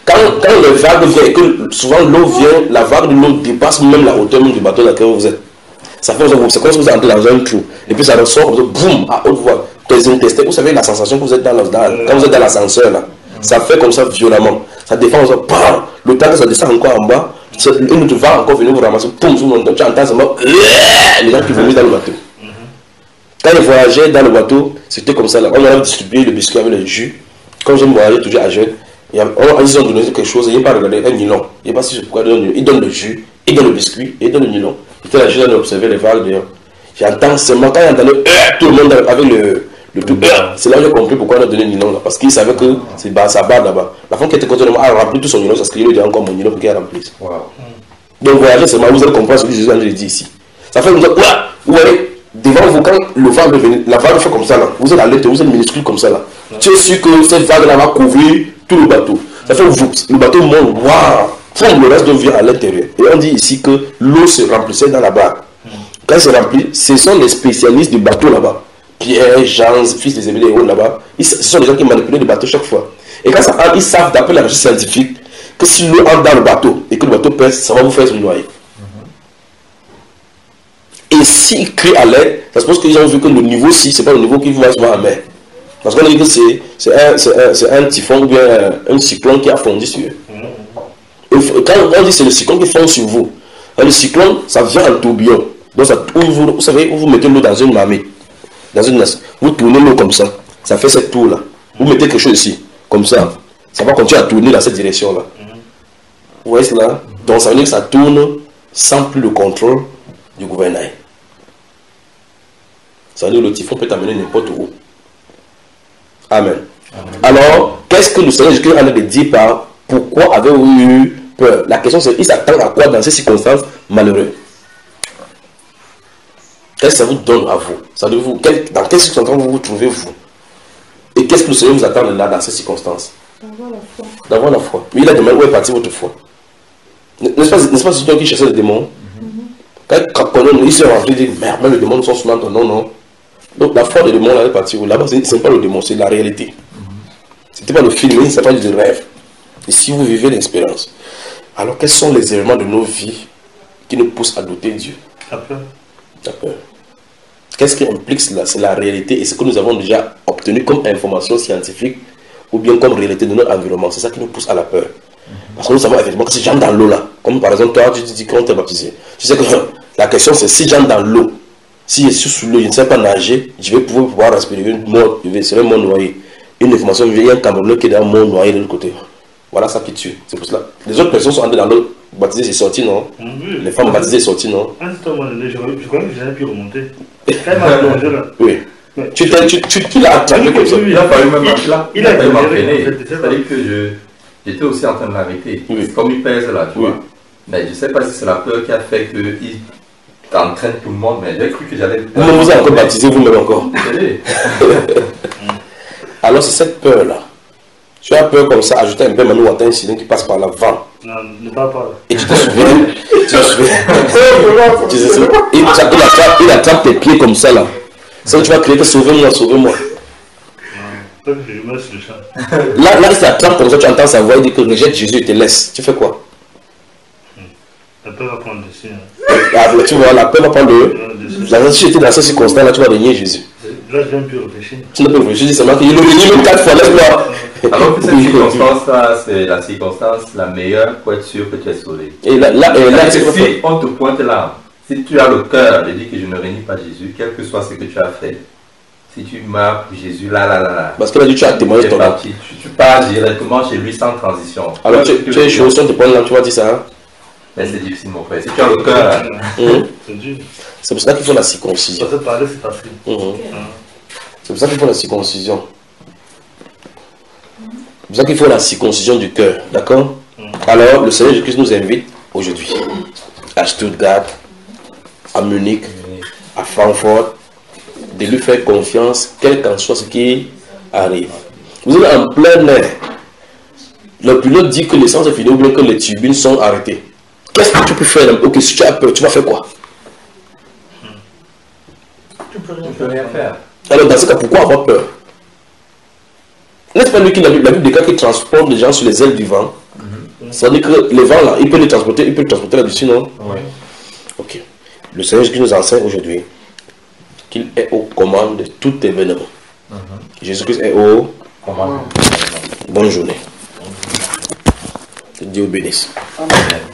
A: Quand, quand le vague vient, que souvent l'eau vient, la vague de l'eau dépasse même la hauteur même du bateau dans lequel vous êtes. Ça fait, c'est comme si vous entrez dans un trou. Et puis ça ressort comme ça, boum, à haute voix. Les intestins, vous savez la sensation que vous êtes dans, dans quand vous êtes dans l'ascenseur là. Ça fait comme ça violemment. Ça défend, ça, bam, le temps que ça descend encore en bas, une autre va encore venir vous ramasser, poum, tu entends seulement les gens qui vomissent dans le bateau. Quand ils voyageaient dans le bateau, c'était comme ça là. On a distribué le biscuit avec le jus. Comme j'aime voyager toujours à jeune, ils ont donné quelque chose, ils n'ont pas regardé un nylon. Il n'y a pas si pourquoi ils donnent le jus, ils donnent le biscuit, ils donnent le nylon. J'étais là juste à observer les vagues d'ailleurs. J'entends seulement quand j'entendais tout le monde avec le. Le tout, c'est là que j'ai compris pourquoi on a donné le nylon là. Parce qu'il savait que c'est bas, ça bat là-bas. La femme qui était contre moi a rempli tout son nylon, parce qu'il lui a dit encore mon nylon pour qu'elle remplisse. Wow. Donc voyager seulement, vous allez comprendre ce que Jésus a dit ici. Ça fait que vous voyez, devant vous, quand le vent veut venir, la vague fait comme ça là. Vous êtes à l'intérieur, vous êtes minuscule comme ça là. Ouais. Tu es sûr que cette vague là va couvrir tout le bateau. Ça fait que vous, le bateau monte, waouh, le reste vient à l'intérieur. Et on dit ici que l'eau se remplissait dans la barre. Quand c'est rempli, ce sont les spécialistes du bateau là-bas. Pierre, Jean, fils des Zébédée et autres là-bas, ce sont des gens qui manipulent le bateau chaque fois. Et quand ça entre, ils savent d'après la recherche scientifique que si l'eau entre dans le bateau et que le bateau pèse, ça va vous faire se noyer. Mm-hmm. Et s'ils crient à l'aide, ça se pose qu'ils ont vu que le niveau ci, ce n'est pas le niveau qui va souvent à mer. Parce qu'on dit que c'est un, un, un typhon ou bien un, un cyclone qui a fondu sur eux. Mm-hmm. Et quand on dit que c'est le cyclone qui fond sur vous, le cyclone, ça vient en tourbillon. Donc ça, vous, vous savez, vous mettez l'eau dans une marmite. Dans une, vous tournez l'eau comme ça, ça fait cette tour là. Vous mettez quelque chose ici, comme ça, ça va continuer à tourner dans cette direction là. Vous voyez cela? Donc ça veut dire que ça tourne sans plus le contrôle du gouvernail. Ça veut dire que le typhon peut t'amener n'importe où. Amen. Amen. Alors, qu'est-ce que le Seigneur Jésus a de dire par pourquoi avez-vous eu peur? La question c'est, il s'attend à quoi dans ces circonstances malheureuses? Qu'est-ce que ça vous donne à vous? Ça veut vous quel, dans quelles circonstances vous vous trouvez vous? Et qu'est-ce que le Seigneur vous attend là dans ces circonstances?
D: D'avoir la foi.
A: D'avoir la foi. Mais il a demandé où est partie votre foi. N'est-ce pas, n'est-ce pas celui qui chassait les démons? Mm-hmm. Quand il s'est rentré, il dit merde, même les démons sont sous l'entendant, non, non. Donc la foi des démons là est partie où? Là-bas, ce n'est pas le démon, c'est la réalité. Mm-hmm. Ce n'était pas le film, ce n'est pas du rêve. Et si vous vivez l'expérience, alors quels sont les éléments de nos vies qui nous poussent à douter Dieu?
C: La peur.
A: La peur. Qu'est-ce qui implique cela? C'est la réalité et ce que nous avons déjà obtenu comme information scientifique ou bien comme réalité de notre environnement. C'est ça qui nous pousse à la peur. Parce que nous savons effectivement que si j'entre dans l'eau là, comme par exemple toi, tu dis qu'on t'est baptisé. Tu sais que la question c'est si j'entre dans l'eau, si je suis sous l'eau, je ne sais pas nager, je vais pouvoir, pouvoir respirer une mort, je vais serai mort noyé. Une information, il y a un Camerounais qui est dans mort noyé de l'autre côté. Voilà ça qui tue. C'est pour cela. Les autres personnes sont entrées dans l'eau, baptisées, c'est sorti, non? Oui. Les femmes baptisées, c'est sorti, non?
C: À ce moment-là, je crois que j'avais pu remonter. Quand il m'a plongé là.
A: Oui. Mais tu tu, tu, tu l'as attrapé comme ça.
B: Il a fallu même il a fallu m'entraîner. C'est-à-dire que je j'étais aussi en train de l'arrêter. Oui. Comme il pèse là, tu oui. vois. Mais je ne sais pas si c'est la peur qui a fait qu'il entraîne tout le monde, mais j'ai cru que j'allais.
A: Vous vous avez encore baptisé vous-même encore. Alors c'est cette peur-là. Tu as peur comme ça, ajouter un peu Manu Wata, un incident qui passe par là, vent.
C: Non, ne parle pas.
A: Et tu te souviens, tu te souviens, tu te souviens, il, il, attrape, il attrape tes pieds comme ça là. Ça tu vas crier que sauvez-moi, sauvez-moi. Là, là, il t'attrape comme ça, tu entends sa voix, il dit que rejette Jésus et te laisse. Tu fais quoi?
C: La peur va prendre le dessus.
A: Ah, tu vois, la peur va prendre le dessus. Là, si tu étais dans ce circonstance là, tu vas renier Jésus.
C: Là, je viens plus réfléchir.
A: Tu ne peux plus réfléchir, c'est moi qui l'ai renié même quatre fois, laisse-moi.
B: Alors que cette circonstance-là, c'est la circonstance la meilleure pour être sûr que tu es sauvé.
A: Et là, là, et là,
B: si on te pointe là, si tu as le cœur de dire que je ne renie pas Jésus, quel que soit ce que tu as fait, si tu meurs pour Jésus, là, là, là, là.
A: Parce que là, tu as témoigné ton âme.
B: Tu, tu pars directement chez lui sans transition.
A: Alors, tu, tu, tu es chaud, si on te pointe là, tu vas dire ça. Hein?
B: Mais c'est difficile, mon frère. Si tu as le cœur là.
A: C'est pour ça qu'il faut la circoncision.
C: Ça parler, c'est facile.
A: C'est pour ça qu'il faut la circoncision. C'est pour ça qu'il faut la circoncision du cœur. D'accord? Alors, le Seigneur Jésus-Christ nous invite aujourd'hui à Stuttgart, à Munich, à Francfort, de lui faire confiance, quel qu'en soit ce qui arrive. Vous êtes en plein air. Le pilote dit que l'essence est finie ou bien que les turbines sont arrêtées. Qu'est-ce que tu peux faire? Ok, si tu as peur, tu vas faire quoi?
B: Tu peux rien, peux rien faire.
A: Alors, dans ce cas, pourquoi avoir peur? N'est-ce pas lui qui l'a vu, la Bible déclare qu'il transporte les gens sur les ailes du vent? Ça veut dire que les vents là, il peut les transporter, il peut les transporter là-dessus, non?
B: Oui.
A: Ok. Le Seigneur qui nous enseigne aujourd'hui qu'il est aux commandes de tout événement. Mm-hmm. Jésus-Christ est aux commandes. Bonne journée. Que Dieu bénisse. Amen.